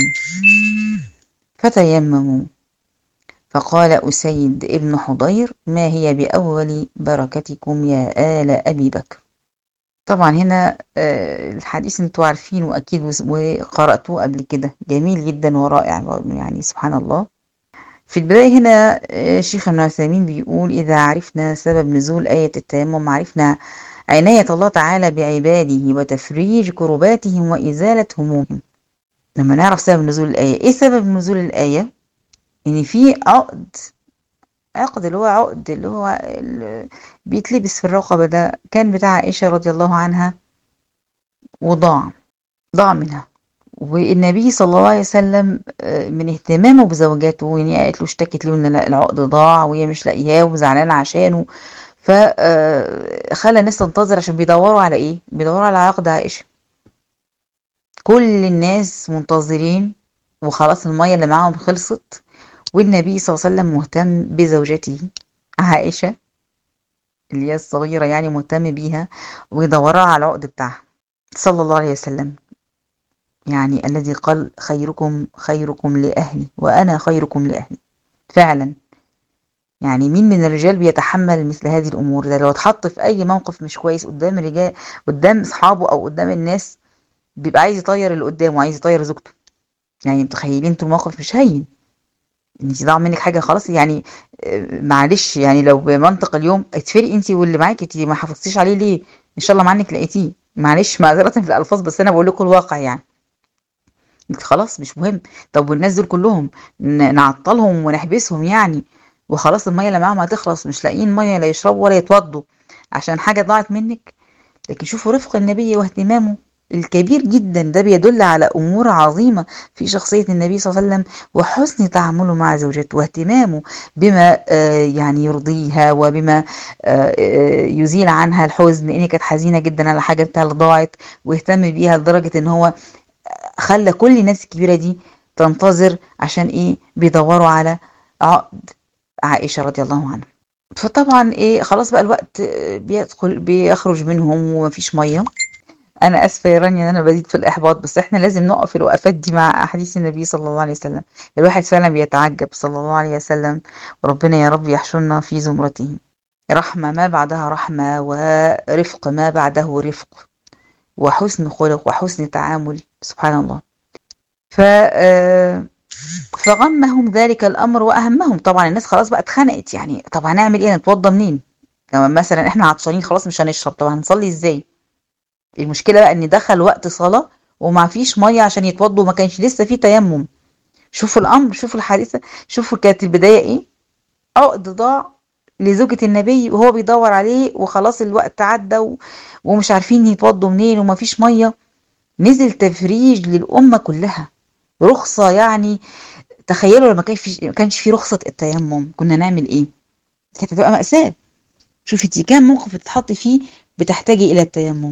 Speaker 1: فتيمموا. فقال أسيد ابن حضير ما هي بأول بركتكم يا آل أبي بكر. طبعا هنا الحديث انتوا عارفينه أكيد وقرأتوه قبل كده، جميل جدا ورائع يعني سبحان الله. في البداية هنا شيخ ابن عثيمين بيقول إذا عرفنا سبب نزول آية التيمم عرفنا عناية الله تعالى بعباده وتفريج كرباتهم وإزالة همومهم. لما نعرف سبب نزول الآية، إيه سبب نزول الآية؟ إن في عقد اللي هو بيتلبس في الرقبة ده كان بتاع عائشة رضي الله عنها وضاع منها. والنبي صلى الله عليه وسلم من اهتمامه بزوجاته، يعني قالت له اشتكت له ان العقد ضاع وهي مش لاقياه وزعلانه عشانه، فخلى الناس تنتظر عشان بيدوروا على ايه؟ بيدوروا على عقد عائشه. كل الناس منتظرين وخلاص الميه اللي معاهم خلصت، والنبي صلى الله عليه وسلم مهتم بزوجته عائشه اللي هي الصغيره، يعني مهتم بيها ويدورها على العقد بتاعها صلى الله عليه وسلم. يعني الذي قال خيركم لأهلي وأنا خيركم لأهلي. فعلا يعني مين من الرجال بيتحمل مثل هذه الأمور؟ ده لو اتحط في أي موقف مش كويس قدام الرجال، قدام أصحابه أو قدام الناس، بيبقى عايز يطير اللي قدامه وعايز يطير زوجته. يعني متخيلين انتوا الموقف مش هين، انت ضاع منك حاجه خلاص يعني. معلش يعني لو بمنطق اليوم اتفرقي انت واللي معاكي، انت ما حافظتيش عليه ليه؟ ان شاء الله مع انك لقيتيه، معلش معذره في الالفاظ بس انا بقول لكم الواقع يعني. انت خلاص مش مهم. طب والناس دول كلهم نعطلهم ونحبسهم يعني، وخلاص الميه اللي معاهم هتخلص، مش لاقيين ميه لا يشربوا ولا يتوضوا عشان حاجه ضاعت منك. لكن شوفوا رفق النبي واهتمامه الكبير جدا، ده بيدل على أمور عظيمة في شخصية النبي صلى الله عليه وسلم، وحسن تعامله مع زوجته واهتمامه بما يعني يرضيها، وبما يزيل عنها الحزن، لأن كانت حزينة جدا على حاجة بتاعها اللي ضاعت، واهتم بيها لدرجة إن هو خلى كل الناس الكبيرة دي تنتظر عشان إيه؟ بيدوروا على عقد عائشة رضي الله عنها. فطبعا ايه خلاص بقى الوقت بيخرج منهم ومفيش ميه. انا اسفه يا رانيا ان انا بزيد في الاحباط، بس احنا لازم نقف الوقفات دي مع احاديث النبي صلى الله عليه وسلم. الواحد فعلا بيتعجب صلى الله عليه وسلم، وربنا يا رب يحشرنا في زمرته. رحمه ما بعدها رحمه، ورفق ما بعده رفق، وحسن خلق وحسن تعامل، سبحان الله. ف فغمهم ذلك الامر واهمهم. طبعا الناس خلاص بقى اتخنقت يعني، طب هنعمل ايه؟ نتوضى منين؟ لما مثلا احنا عطشانين خلاص مش هنشرب، طب هنصلي ازاي؟ المشكله بقى ان دخل وقت صلاه وما فيش ميه عشان يتوضوا، وما كانش لسه في تيمم. شوفوا الامر، شوفوا الحادثه، شوفوا كانت البدايه ايه. عقد ضاع لزوجة النبي وهو بيدور عليه، وخلاص الوقت عدى ومش عارفين يتوضوا منين وما فيش ميه. نزل تفريج للامه كلها، رخصه يعني. تخيلوا لما ما كانش في رخصه التيمم كنا نعمل ايه؟ كانت هتبقى مأساة. شوفي انتي كام موقف تتحطي فيه بتحتاجي إلى التيمم.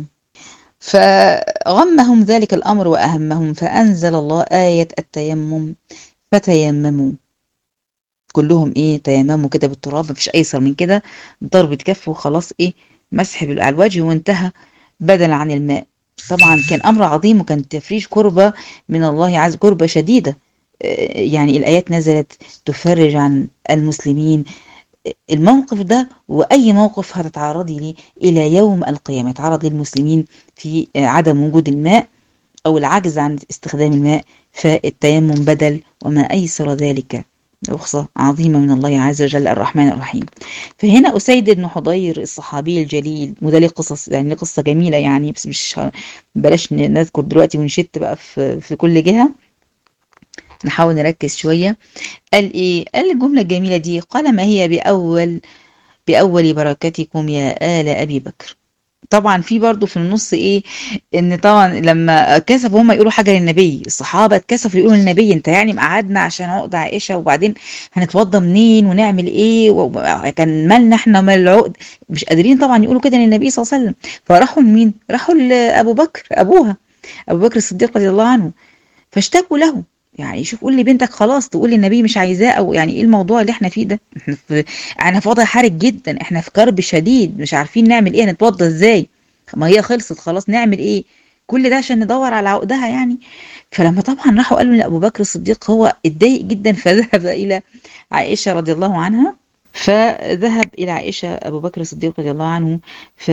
Speaker 1: فغمهم ذلك الأمر وأهمهم، فأنزل الله آية التيمم، فتيمموا. كلهم إيه؟ تيمموا كده بالتراب، مفيش أيسر من كده، ضربة كف وخلاص إيه؟ مسح على الوجه وانتهى، بدل عن الماء. طبعا كان أمر عظيم، وكان تفريج كربة من الله عز، كربة شديدة. يعني الآيات نزلت تفرج عن المسلمين الموقف ده، وأي موقف هتتعرضي ليه إلى يوم القيامة، يتعرض للمسلمين في عدم وجود الماء أو العجز عن استخدام الماء، فالتيمم بدل وما أيسر ذلك. رخصة عظيمة من الله عز وجل الرحمن الرحيم. فهنا أسيد بن حضير الصحابي الجليل، وده ليه قصص يعني، ليه قصة جميلة يعني، بس مش بلاش نذكر دلوقتي ونشت بقى في كل جهة، نحاول نركز شوية. قال إيه؟ قال الجملة الجميلة دي، قال ما هي بأول بركتكم يا آل أبي بكر. طبعا في برضو في النص ايه، ان طبعا لما كسفوا هم يقولوا حاجه للنبي، الصحابه اتكسفوا يقولوا للنبي انت يعني مقعدنا عشان عقد عائشه، وبعدين هنتوضى منين ونعمل ايه، كان مالنا احنا مال العقد؟ مش قادرين طبعا يقولوا كده للنبي صلى الله عليه وسلم. فراحوا لمين؟ راحوا لابو بكر ابوها، ابو بكر الصديق رضي الله عنه، فاشتكوا له. يعني شوف، قول لي بنتك خلاص تقول للنبي مش عايزاه، او يعني ايه الموضوع اللي احنا فيه ده؟ احنا في وضع حرج جدا، احنا في كرب شديد، مش عارفين نعمل ايه، نتوضى ازاي؟ ما هي خلصت خلاص، نعمل ايه؟ كل ده عشان ندور على عقدها يعني. فلما طبعا راحوا قالوا لابو بكر الصديق، هو اتضايق جدا، فذهب الى عائشه رضي الله عنها. فذهب الى عائشه ابو بكر الصديق رضي الله عنه. ف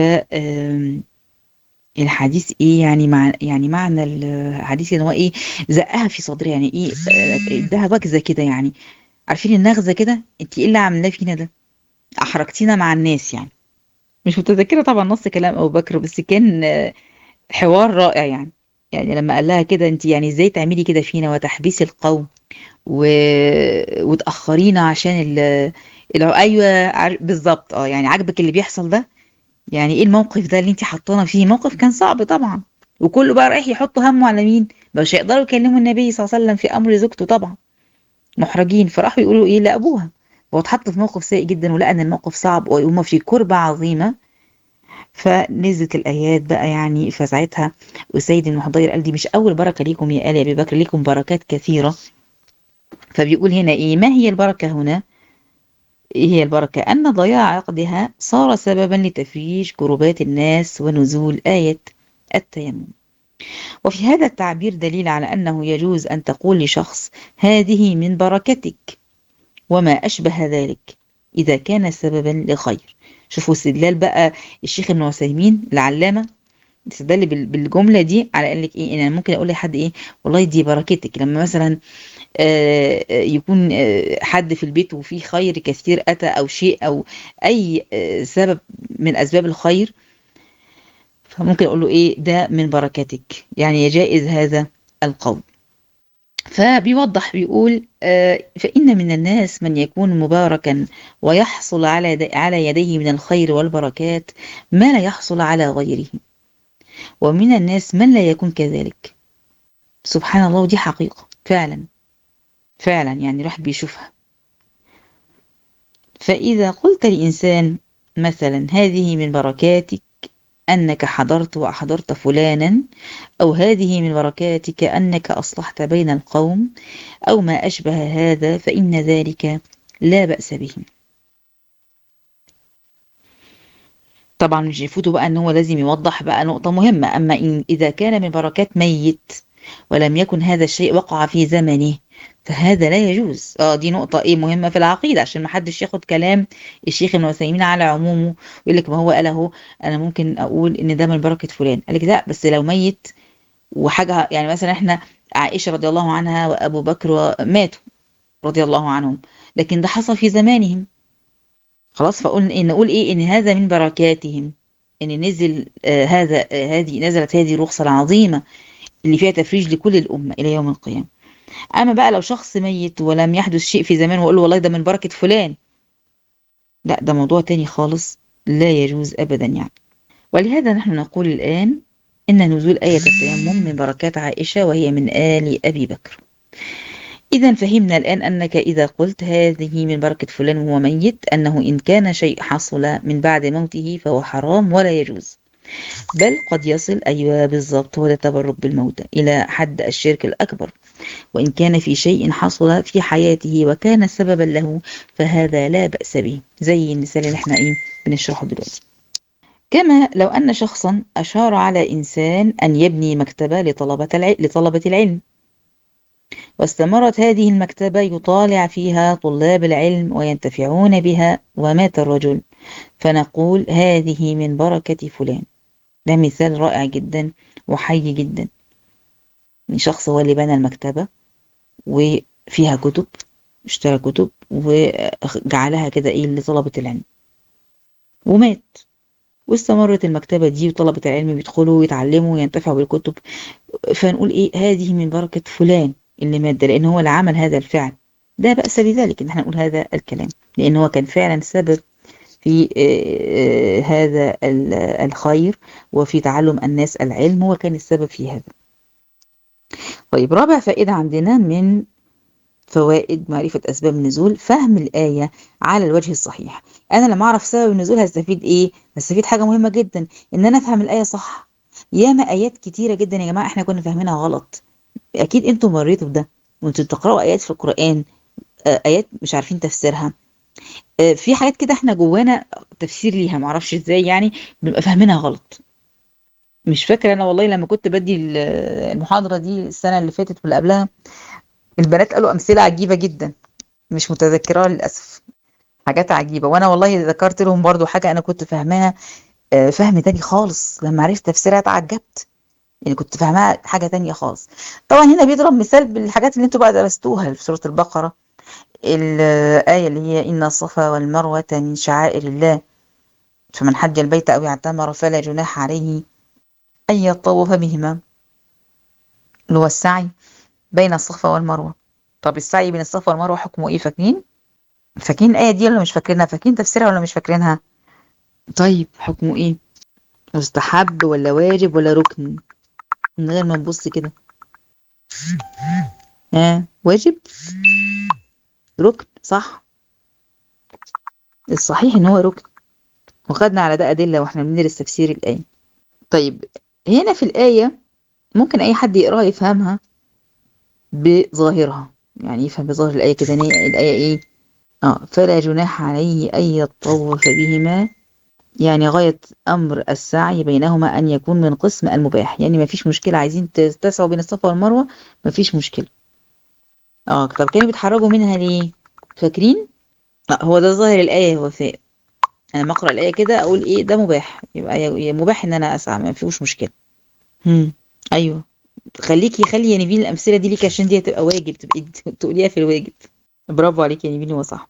Speaker 1: الحديث ايه يعني، يعني معنى الحديث ان هو ايه، زقها في صدرها يعني ايه، اداها وجزه كده يعني. عارفين النغزه كده؟ انت ايه اللي عاملاه فينا ده؟ احرجتينا مع الناس يعني. مش متذكره طبعا نص كلام ابو بكر، بس كان حوار رائع يعني. يعني لما قال لها كده، انت يعني ازاي تعملي كده فينا وتحبسي القوم و... وتاخرينا عشان ايوه بالظبط، يعني عاجبك اللي بيحصل ده؟ يعني ايه الموقف ده اللي انت حطانا فيه؟ موقف كان صعب طبعا، وكله بقى رايح يحط همه على مين؟ مش هيقدروا يكلموا النبي صلى الله عليه وسلم في امر زوجته طبعا، محرجين. فراحوا يقولوا ايه لابوها، هو اتحط في موقف سيء جدا، ولقى ان الموقف صعب وهم في كربة عظيمة. فنزلت الايات بقى يعني، فساعتها وسيد بن حضير قال دي مش اول بركه ليكم يا ال ابي بكر، ليكم بركات كثيره. فبيقول هنا ايه، ما هي البركه هنا؟ ايه هي البركه؟ ان ضياع عقدها صار سببا لتفريج كربات الناس ونزول ايه التيمم. وفي هذا التعبير دليل على أنه يجوز أن تقول لشخص هذه من بركتك وما أشبه ذلك، إذا كان سببا لخير. شوفوا استدلال بقى الشيخ ابن عثيمين العلامة، تستدل بالجملة دي على قال لك ايه، ان انا ممكن اقول لحد ايه، والله دي بركتك. لما مثلا يكون حد في البيت وفيه خير كثير اتى او شيء او اي سبب من اسباب الخير، فممكن اقول له ايه ده من بركاتك، يعني يجائز هذا القول. فبيوضح بيقول فإن من الناس من يكون مباركا ويحصل على يديه من الخير والبركات ما لا يحصل على غيره، ومن الناس من لا يكون كذلك. سبحان الله، ودي حقيقة فعلا فعلا، يعني الواحد بيشوفها. فإذا قلت لإنسان مثلا هذه من بركاتك أنك حضرت وأحضرت فلانا، أو هذه من بركاتك أنك أصلحت بين القوم، أو ما أشبه هذا، فإن ذلك لا بأس به. طبعا مش يفوتوا بقى ان هو لازم يوضح بقى نقطة مهمة. اما اذا كان من بركات ميت ولم يكن هذا الشيء وقع في زمنه فهذا لا يجوز. دي نقطة ايه مهمة في العقيدة، عشان ما حدش ياخد كلام الشيخ ابن عثيمين على عمومه ويقول لك ما هو قال اهو انا ممكن اقول ان ده من بركة فلان. قال لك لا، بس لو ميت وحاجة، يعني مثلا احنا عائشة رضي الله عنها وابو بكر ماتوا رضي الله عنهم، لكن ده حصل في زمانهم خلاص، فقلنا إن نقول إيه، إن هذا من بركاتهم، إن نزل نزلت هذه الرخصة العظيمة اللي فيها تفريج لكل الأمة إلى يوم القيامة. أما بقى لو شخص ميت ولم يحدث شيء في زمان وأقول له والله ده من بركة فلان، لا، ده موضوع تاني خالص، لا يجوز أبدا يعني. ولهذا نحن نقول الآن إن نزول آية التيمم من بركات عائشة وهي من آل أبي بكر. إذا فهمنا الآن أنك إذا قلت هذه من بركة فلان وهو ميت، أنه إن كان شيء حصل من بعد موته فهو حرام ولا يجوز، بل قد يصل، أيوة بالضبط، هو ده التبرك بالموتى، إلى حد الشرك الأكبر. وإن كان في شيء حصل في حياته وكان سببا له فهذا لا بأس به، زي المثال اللي احنا بنشرحه دلوقتي. كما لو أن شخصا أشار على إنسان أن يبني مكتبة لطلبة العلم، واستمرت هذه المكتبة يطالع فيها طلاب العلم وينتفعون بها، ومات الرجل، فنقول هذه من بركة فلان. ده مثال رائع جدا وحي جدا، من شخص هو اللي بنى المكتبة وفيها كتب، اشترى كتب وجعلها كده لطلبة العلم، ومات، واستمرت المكتبة دي وطلبة العلم بيدخلوا ويتعلموا وينتفعوا بالكتب، فنقول هذه من بركة فلان اللي مات ده، لأن هو اللي عمل هذا الفعل. ده بأس بذلك إن احنا نقول هذا الكلام، لأن هو كان فعلا سبب في هذا الخير وفي تعلم الناس العلم، هو كان السبب في هذا. طيب، رابع فائدة عندنا من فوائد معرفة أسباب النزول، فهم الآية على الوجه الصحيح. أنا لما أعرف سبب النزول هستفيد إيه؟ هستفيد حاجة مهمة جدا، إن أنا أفهم الآية صح. ياما آيات كتيرة جدا يا جماعة إحنا كنا فاهمينها غلط، أكيد أنتم مريتوا بده وأنتوا بتقرأوا آيات في القرآن، آيات مش عارفين تفسيرها. في حاجات كده إحنا جوانا تفسير ليها معرفش إزاي، يعني بنبقى فاهمينها غلط. مش فاكرة أنا والله لما كنت بدي المحاضرة دي السنة اللي فاتت واللي قبلها، البنات قالوا أمثلة عجيبة جدا، مش متذكرها للأسف، حاجات عجيبة، وأنا والله ذكرت لهم برضو حاجة أنا كنت فاهماها فهم تاني خالص، لما عرفت تفسيرها اتعجبت، يعني كنت فاهماها حاجة تانية خالص. طبعا هنا بيضرب مثال بالحاجات اللي انتوا بقى درستوها في سورة البقرة، الآية اللي هي إن الصفا والمروة من شعائر الله، فمن حج البيت أو اعتمر فلا جناح عليه أن يطوف بهما، اللي هو السعي بين الصفا والمروة. طب السعي بين الصفا والمروة حكمه إيه؟ فاكرين الآية دي ولا مش فاكرينها؟ فاكرين تفسيرها ولا مش فاكرينها؟ طيب حكمه إيه؟ مستحب ولا واجب ولا ركن؟ من غير ما نبص كده، واجب، ركن، صح، الصحيح ان هو ركن، وخدنا على ده أدلة واحنا بندرس تفسير الآية. طيب، هنا في الآية ممكن أي حد يقراها يفهمها بظاهرها، يعني يفهم بظاهر الآية كده، الآية إيه؟ فلا جناح عليه أن يطوف بهما، يعني غاية أمر السعي بينهما أن يكون من قسم المباح، يعني ما فيش مشكلة، عايزين تسعوا بين الصفا والمروة ما فيش مشكلة. طب كانوا بيتحرجوا منها ليه؟ فاكرين؟ هو ده ظاهر الآية يا وفاء، انا لما اقرا الايه كده اقول ايه ده مباح، يبقى مباح ان انا اسعى، ما فيهوش مشكله. هم. ايوه. خلي يا نيفين الامثله دي ليك عشان دي هتبقى واجب تبقي تقوليها في الواجب. برافو عليك يا نيفين، هو صح.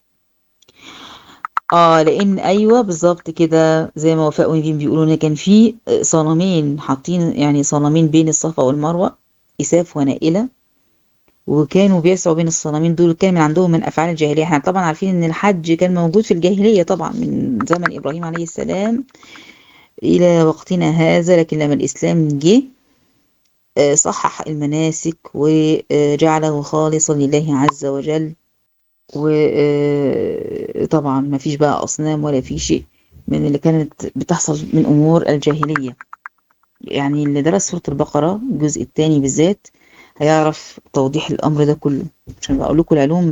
Speaker 1: لان ايوه بالظبط كده زي ما وفاء ونيفين بيقولوا ان كان في صنمين حاطين، يعني صنمين بين الصفا والمروه، اساف ونائله، وكانوا بيسعوا بين الصنمين دول، كان من عندهم من افعال الجاهليه. احنا طبعا عارفين ان الحج كان موجود في الجاهليه طبعا من زمن ابراهيم عليه السلام الى وقتنا هذا، لكن لما الاسلام جه صحح المناسك وجعله خالصا لله عز وجل. وطبعا ما فيش بقى أصنام ولا في شيء من اللي كانت بتحصل من أمور الجاهلية. يعني اللي درس سورة البقرة الجزء الثاني بالذات هيعرف توضيح الأمر ده كله، عشان بقول لكم العلوم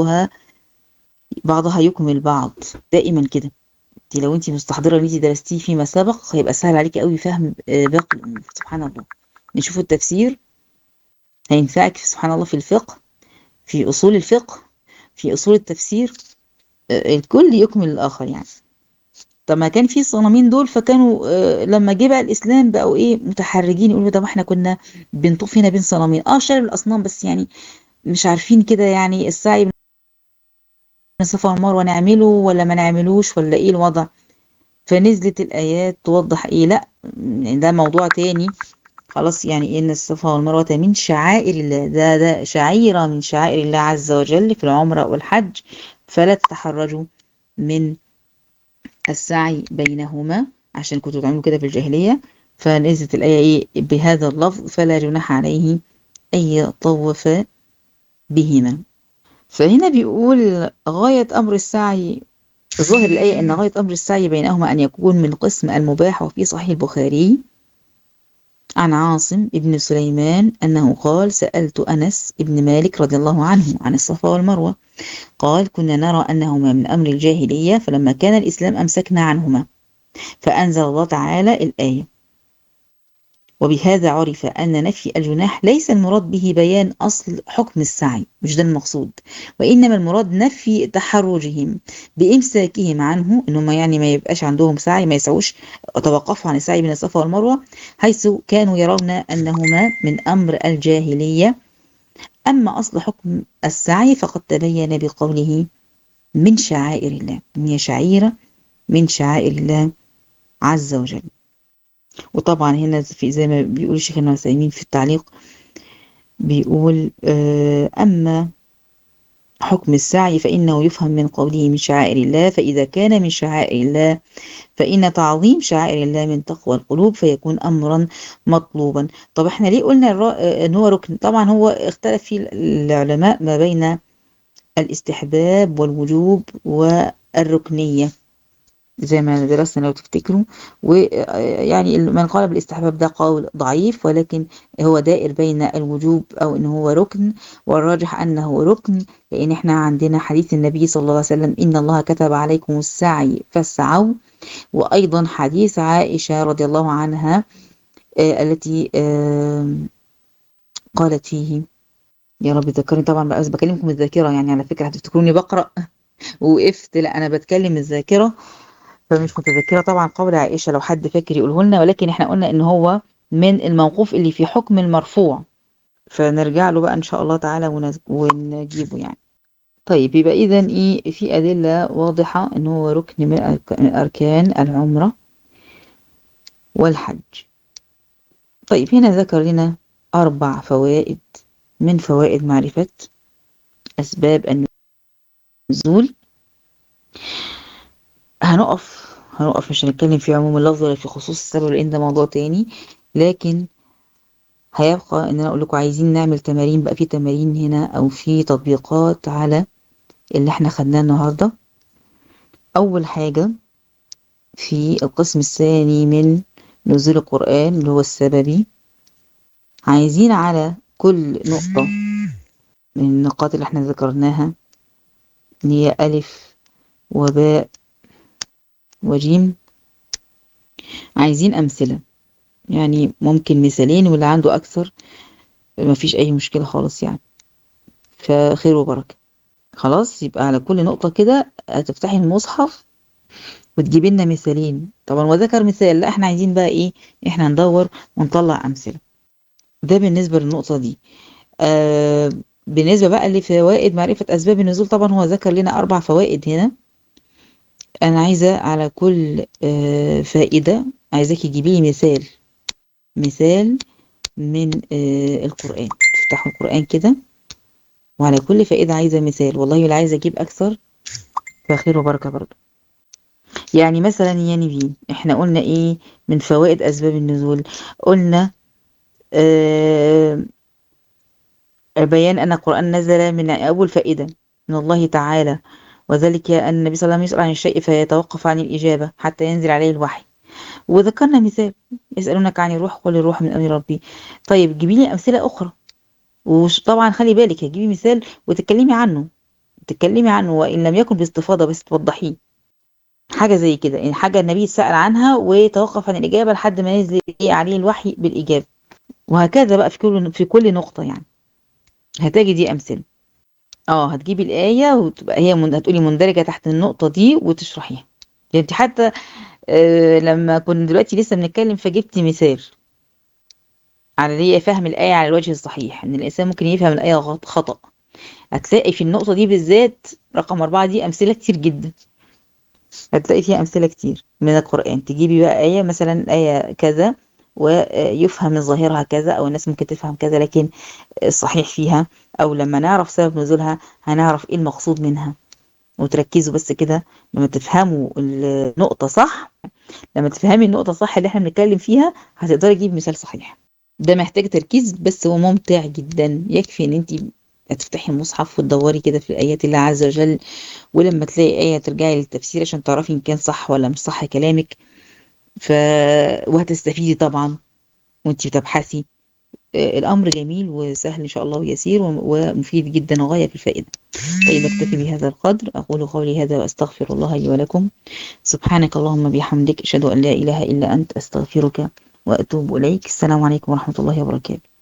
Speaker 1: بعضها يكمل بعض دائما كده. انت لو انت مستحضرة اللي انت درستيه فيما سبق هيبقى سهل عليكي قوي فهم باقي الأمور. سبحان الله. نشوف التفسير هينفعك في سبحان الله في الفقه، في أصول الفقه، في أصول التفسير، الكل يكمل الآخر يعني. طب ما كان في الصنامين دول فكانوا لما جه بقى الإسلام بقوا إيه متحرجين يقولوا ده ما احنا كنا بنطوف هنا بين صنامين. شالوا الأصنام بس يعني مش عارفين كده يعني السعي بين الصفا والمروة نعمله ولا ما نعملوش ولا إيه الوضع. فنزلت الآيات توضح إيه، لا ده موضوع تاني خلاص. يعني إن الصفا والمروة من شعائر الله، ده شعيرة من شعائر الله عز وجل في العمرة والحج، فلا تتحرجوا من السعي بينهما عشان كنتوا بتعملوا كده في الجاهلية. فنزلت الآية إيه بهذا اللفظ فلا جناح عليه أن يطوف بهما. فهنا بيقول غاية أمر السعي، ظاهر الآية أن غاية أمر السعي بينهما أن يكون من قسم المباح. وفي صحيح البخاري عن عاصم ابن سليمان أنه قال سألت أنس ابن مالك رضي الله عنه عن الصفا والمروة، قال كنا نرى أنهما من أمر الجاهلية، فلما كان الإسلام أمسكنا عنهما، فأنزل الله تعالى الآية. وبهذا عرف أن نفي الجناح ليس المراد به بيان أصل حكم السعي، مش ده المقصود، وإنما المراد نفي تحرجهم بإمساكهم عنه، إنهم يعني ما يبقاش عندهم سعي، ما يسعوش، توقفوا عن السعي بين الصفا والمروة، حيث كانوا يرون أنهما من أمر الجاهلية. أما أصل حكم السعي فقد تبين بقوله من شعائر الله، هي شعيرة من شعائر الله عز وجل. وطبعا هنا في زي ما بيقول الشيخ ابن عثيمين في التعليق بيقول أما حكم السعي فإنه يفهم من قوله من شعائر الله، فإذا كان من شعائر الله فإن تعظيم شعائر الله من تقوى القلوب فيكون أمرا مطلوبا. طب احنا ليه قلنا ان هو ركن؟ طبعا هو اختلف فيه العلماء ما بين الاستحباب والوجوب والركنية زي ما درسنا لو تفتكروا. ويعني من قال بالاستحباب ده قول ضعيف، ولكن هو دائر بين الوجوب او ان هو ركن، والراجح انه ركن، لان احنا عندنا حديث النبي صلى الله عليه وسلم ان الله كتب عليكم السعي فاسعوا، وايضا حديث عائشة رضي الله عنها التي قالت فيه، يا رب ذكرني طبعا بقى بكلمكم الذاكرة، يعني على فكرة هتفتكروني بقرأ وقفت، لا انا بتكلم الذاكرة فمش متذكرة طبعا قول عائشة، لو حد فاكر يقوله لنا، ولكن احنا قلنا ان هو من الموقوف اللي في حكم المرفوع، فنرجع له بقى ان شاء الله تعالى ونجيبه يعني. طيب يبقى اذا ايه في ادلة واضحة ان هو ركن من اركان العمرة والحج. طيب هنا ذكر لنا 4 فوائد من فوائد معرفة اسباب النزول. هنقف مش هنتكلم في عموم اللفظ ولا في خصوص السبب لان ده موضوع تاني، لكن هيبقى ان انا اقول لكم عايزين نعمل تمارين، بقى في تمارين هنا او في تطبيقات على اللي احنا خدناه النهارده. اول حاجه في القسم الثاني من نزول القرآن اللي هو السببي، عايزين على كل نقطة من النقاط اللي احنا ذكرناها اللي هي ألف وباء وجيم، عايزين أمثلة، يعني ممكن مثالين واللي عنده أكثر مفيش أي مشكلة خالص يعني، فخير وبركة. خلاص يبقى على كل نقطة كده هتفتحي المصحف وتجيب لنا مثالين. طبعا وذكر مثال، لا احنا عايزين بقى ايه، احنا ندور ونطلع امثله. ده بالنسبه للنقطه دي. آه بالنسبه بقى لفوائد معرفه اسباب النزول، طبعا هو ذكر لنا 4 فوائد هنا. انا عايزه على كل فائده عايزاكي تجيبي لي مثال من القران. تفتحوا القران كده، وعلى كل فائده عايزه مثال. والله اللي عايزه اجيب اكثر فخير وبركه برضه. يعني مثلا يا نبيل، احنا قلنا ايه من فوائد اسباب النزول؟ قلنا آه بيان ان القرآن نزل من اول فائدة من الله تعالى، وذلك ان النبي صلى الله عليه وسلم يسأل عن الشيء فيتوقف عن الإجابة حتى ينزل عليه الوحي. وذكرنا مثال، يسألونك عن الروح قل الروح من أمر ربي. طيب جيبي لي أمثلة أخرى. وطبعا خلي بالك هتجيبي مثال وتتكلمي عنه، وإن لم يكن باستفاضة بس توضحيه. حاجة زي كده، يعني حاجة النبي سأل عنها وتوقف عن الإجابة لحد ما ينزل عليه الوحي بالإجابة. وهكذا بقى في كل نقطة يعني هتجي دي أمثلة. اه هتجيبي الآية وتبقى هي هتقولي مندرجة تحت النقطة دي وتشرحيها. يعني انت حتى لما كنا دلوقتي لسه بنتكلم فجبتي مثال على اللي هي فهم الآية على الوجه الصحيح، ان الإنسان ممكن يفهم الآية خطأ. هتلاقي في النقطة دي بالذات رقم 4 دي أمثلة كتير جدا. هتلاقي فيها أمثلة كتير من القرآن. تجيبي بقى آية مثلا آية كذا ويفهم من ظاهرها كذا، أو الناس ممكن تفهم كذا، لكن الصحيح فيها أو لما نعرف سبب نزولها هنعرف إيه المقصود منها. وتركزوا بس كده لما تفهموا النقطة صح، لما تفهمي النقطة صح اللي احنا بنتكلم فيها هتقدري تجيبي مثال صحيح. ده محتاج تركيز بس هو ممتع جدا. يكفي ان انت هتفتحي المصحف وتدوري كده في آيات الله عز وجل، ولما تلاقي آية ترجعي للتفسير عشان تعرفي إن كان صح ولا مش صح كلامك. ف... وهتستفيدي طبعا وانت بتبحثي. الأمر جميل وسهل إن شاء الله ويسير ومفيد جدا وغاية في الفائدة. طيب أكتفي بهذا القدر، أقول قولي هذا وأستغفر الله لي ولكم. سبحانك اللهم بحمدك أشهد أن لا إله إلا أنت أستغفرك وأتوب إليك. السلام عليكم ورحمة الله وبركاته.